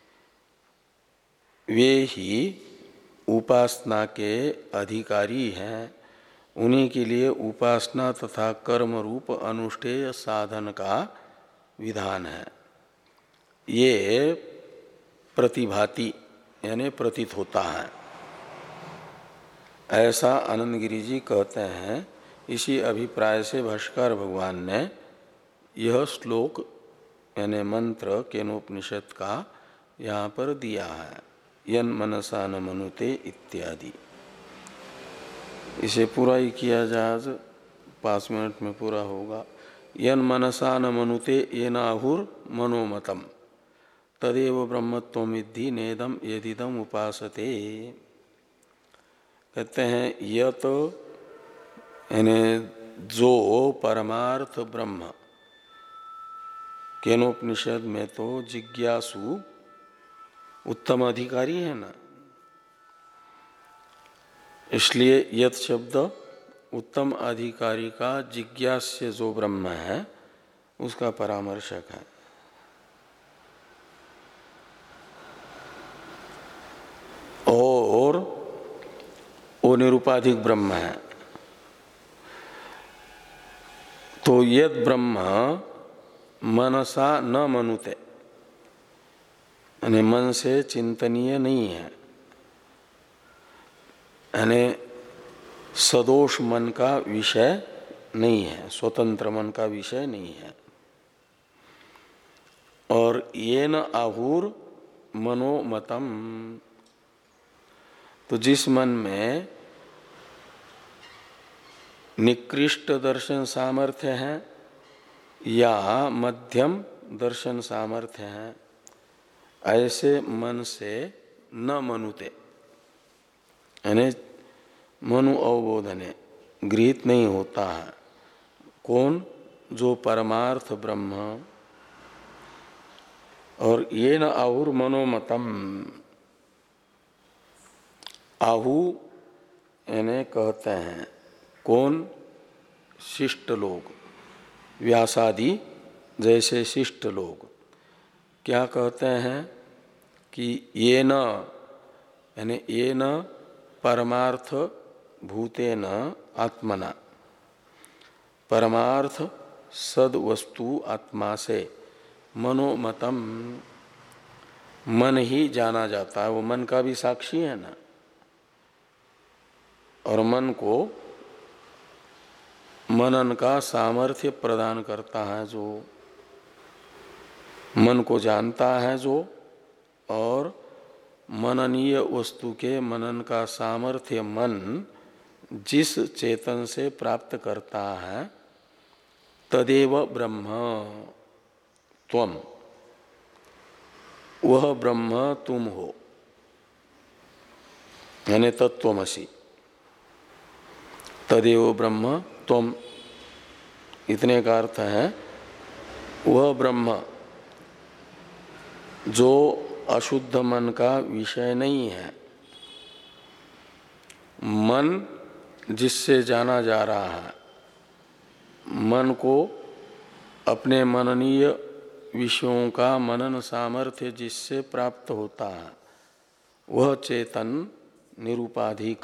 वे ही उपासना के अधिकारी हैं। उन्हीं के लिए उपासना तथा कर्म रूप अनुष्ठेय साधन का विधान है। ये प्रतिभाति यानी प्रतीत होता है, ऐसा आनंद गिरि जी कहते हैं। इसी अभिप्राय से भाष्कर भगवान ने यह श्लोक यानी मंत्र केनोपनिषद का यहाँ पर दिया है, यन मनसा न मनुते इत्यादि। इसे पूरा ही किया जाए, आज पाँच मिनट में पूरा होगा। यन मनसा न मनुते येनाहुर मनोमतम तदेव ब्रह्मत्वं विद्धि नेदम यदिदम उपासते। कहते हैं यत यानी जो परमार्थ ब्रह्म, केनोपनिषद में तो जिज्ञासु उत्तम अधिकारी है ना, इसलिए यत शब्द उत्तम अधिकारी का जिज्ञास्य जो ब्रह्म है उसका परामर्शक है। और वो निरुपाधिक ब्रह्म है। तो यद ब्रह्म मनसा न मनुते यानी मन से चिंतनीय नहीं है, यानी सदोष मन का विषय नहीं है, स्वतंत्र मन का विषय नहीं है। और ये न आहुर मनोमतम, तो जिस मन में निकृष्ट दर्शन सामर्थ्य है या मध्यम दर्शन सामर्थ्य है, ऐसे मन से न मनुते यानी मनु अवबोधने गृहीत नहीं होता है। कौन? जो परमार्थ ब्रह्म। और ये न आहुर मनोमतम, आहु यानी कहते हैं कौन? शिष्ट लोग, व्यासादि जैसे शिष्ट लोग क्या कहते हैं कि ये न यानी ये न परमार्थ भूतेन आत्मना, परमार्थ सद वस्तु आत्मा से मनोमतम, मन ही जाना जाता है। वो मन का भी साक्षी है ना, और मन को मनन का सामर्थ्य प्रदान करता है, जो मन को जानता है जो, और मननीय वस्तु के मनन का सामर्थ्य मन जिस चेतन से प्राप्त करता है, तदेव ब्रह्म त्वम, वह ब्रह्म तुम हो, यानी तत्त्वमसि। तदेव ब्रह्म त्वम, इतने का अर्थ है वह ब्रह्म जो अशुद्ध मन का विषय नहीं है, मन जिससे जाना जा रहा है, मन को अपने मननीय विषयों का मनन सामर्थ्य जिससे प्राप्त होता है वह चेतन निरुपाधिक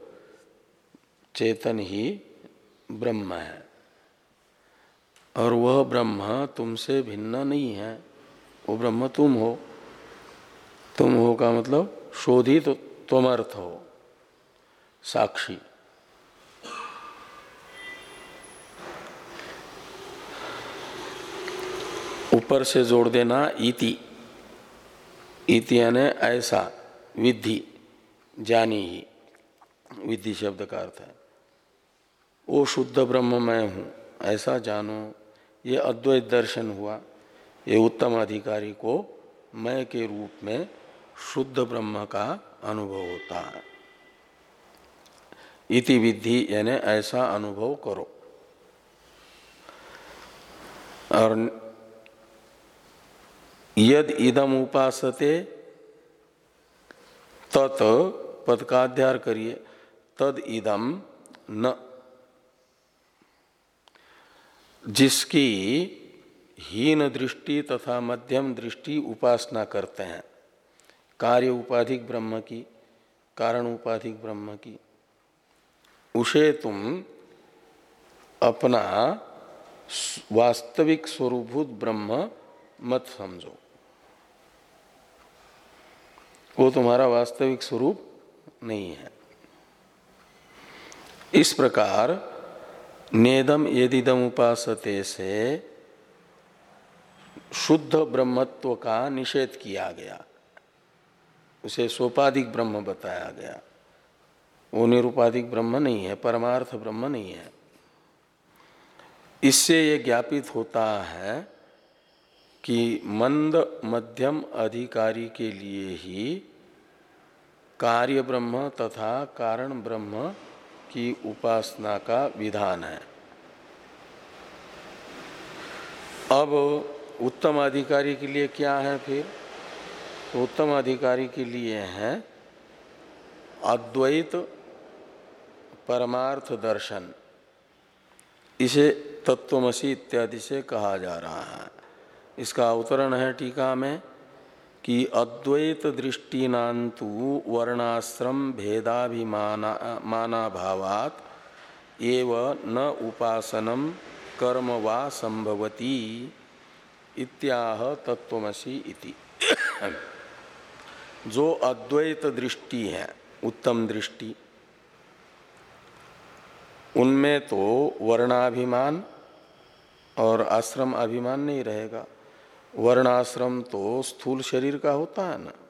चेतन ही ब्रह्म है, और वह ब्रह्म तुमसे भिन्न नहीं है। वो ब्रह्म तुम हो। तुम हो का मतलब शोधित तो त्वमर्थ हो, साक्षी। ऊपर से जोड़ देना इति। इति यानी ऐसा, विधि, जानी ही, विधि शब्द का अर्थ है। वो शुद्ध ब्रह्म मैं हूं ऐसा जानो। ये अद्वैत दर्शन हुआ। ये उत्तम अधिकारी को मैं के रूप में शुद्ध ब्रह्म का अनुभव होता है। इति विधि यानी ऐसा अनुभव करो। और यद इदम उपासते, तत् पद का अध्यार करिए। तद इदम न, जिसकी हीन दृष्टि तथा मध्यम दृष्टि उपासना करते हैं, कार्य उपाधिक ब्रह्म की, कारण उपाधिक ब्रह्म की, उसे तुम अपना वास्तविक स्वरूपभूत ब्रह्म मत समझो। वो तुम्हारा वास्तविक स्वरूप नहीं है। इस प्रकार नेदम यदिदम उपासते से शुद्ध ब्रह्मत्व का निषेध किया गया। उसे सोपाधिक ब्रह्म बताया गया। वो निरुपाधिक ब्रह्म नहीं है, परमार्थ ब्रह्म नहीं है। इससे ये ज्ञापित होता है कि मंद मध्यम अधिकारी के लिए ही कार्य ब्रह्म तथा कारण ब्रह्म की उपासना का विधान है। अब उत्तम अधिकारी के लिए क्या है फिर? तो उत्तम अधिकारी के लिए है अद्वैत परमार्थ दर्शन। इसे तत्वमसि इत्यादि से कहा जा रहा है। इसका अवतरण है टीका में कि अद्वैत दृष्टिनान्तु वर्णाश्रम भेदाभिमाना भावात एव न उपासनम कर्म वा संभवती इत्याह तत्वमसि इति। जो अद्वैत दृष्टि है, उत्तम दृष्टि, उनमें तो वर्णाभिमान और आश्रम अभिमान नहीं रहेगा। वर्णाश्रम तो स्थूल शरीर का होता है ना,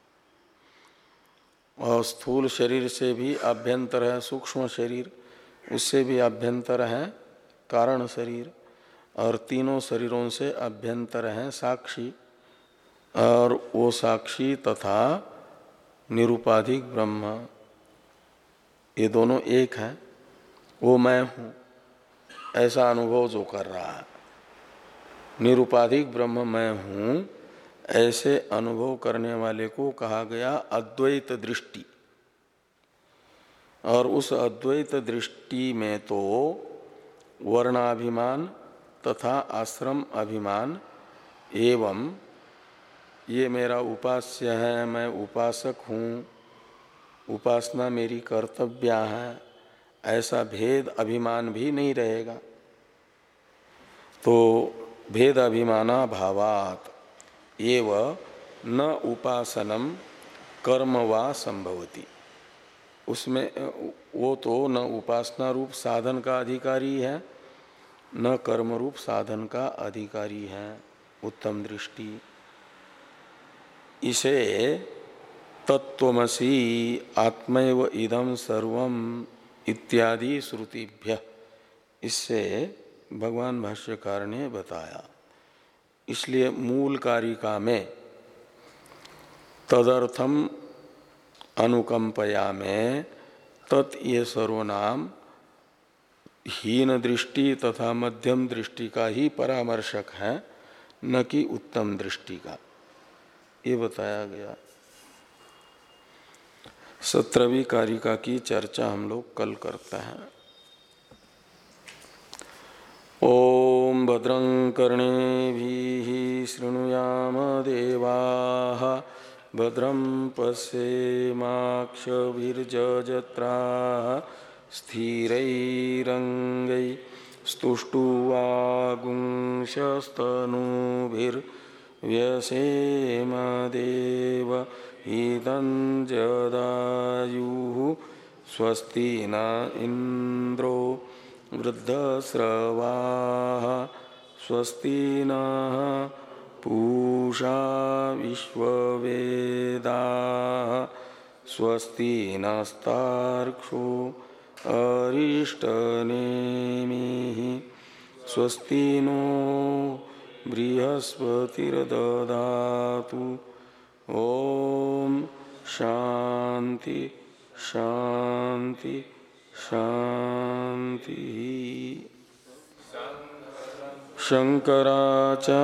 और स्थूल शरीर से भी अभ्यंतर है सूक्ष्म शरीर, उससे भी अभ्यंतर है कारण शरीर, और तीनों शरीरों से अभ्यंतर है साक्षी। और वो साक्षी तथा निरुपाधिक ब्रह्म, ये दोनों एक है। वो मैं हूँ ऐसा अनुभव जो कर रहा है, निरुपाधिक ब्रह्म मैं हूँ ऐसे अनुभव करने वाले को कहा गया अद्वैत दृष्टि। और उस अद्वैत दृष्टि में तो वर्णाभिमान तथा आश्रम अभिमान एवं ये मेरा उपास्य है, मैं उपासक हूँ, उपासना मेरी कर्तव्य है, ऐसा भेद अभिमान भी नहीं रहेगा। तो भेद अभिमाना भावात एव न उपासनम कर्म वा संभवती। उसमें वो तो न उपासना रूप साधन का अधिकारी है, न कर्म रूप साधन का अधिकारी है उत्तम दृष्टि। इसे तत्वमसि आत्मैव इदं सर्वम इत्यादि श्रुतिभ्य, इससे भगवान भाष्यकार ने बताया। इसलिए मूल कारिका में तदर्थम अनुकंपया में तत् ये सर्वनाम हीन दृष्टि तथा मध्यम दृष्टि का ही परामर्शक है, न कि उत्तम दृष्टि का, ये बताया गया। सत्रहवीं कारिका की चर्चा हम लोग कल करते हैं। ओम भद्रं कर्णेभिः शृणुयाम देवाः भद्रं पश्येमाक्षभिर्यजत्राः स्थिरैरङ्गैस्तुष्टुवागुंशस्तनूभिर्व्यसेम देवहितं जदायुः स्वस्ति न इन्द्रो वृद्धस्रवाः स्वस्ति नः पूषा विश्ववेदाः स्वस्ति नस्तार्क्ष्यो अरिष्टनेमिः स्वस्ति नो बृहस्पतिर्दधातु ओम शांति शांति शांति। शंकराचार्य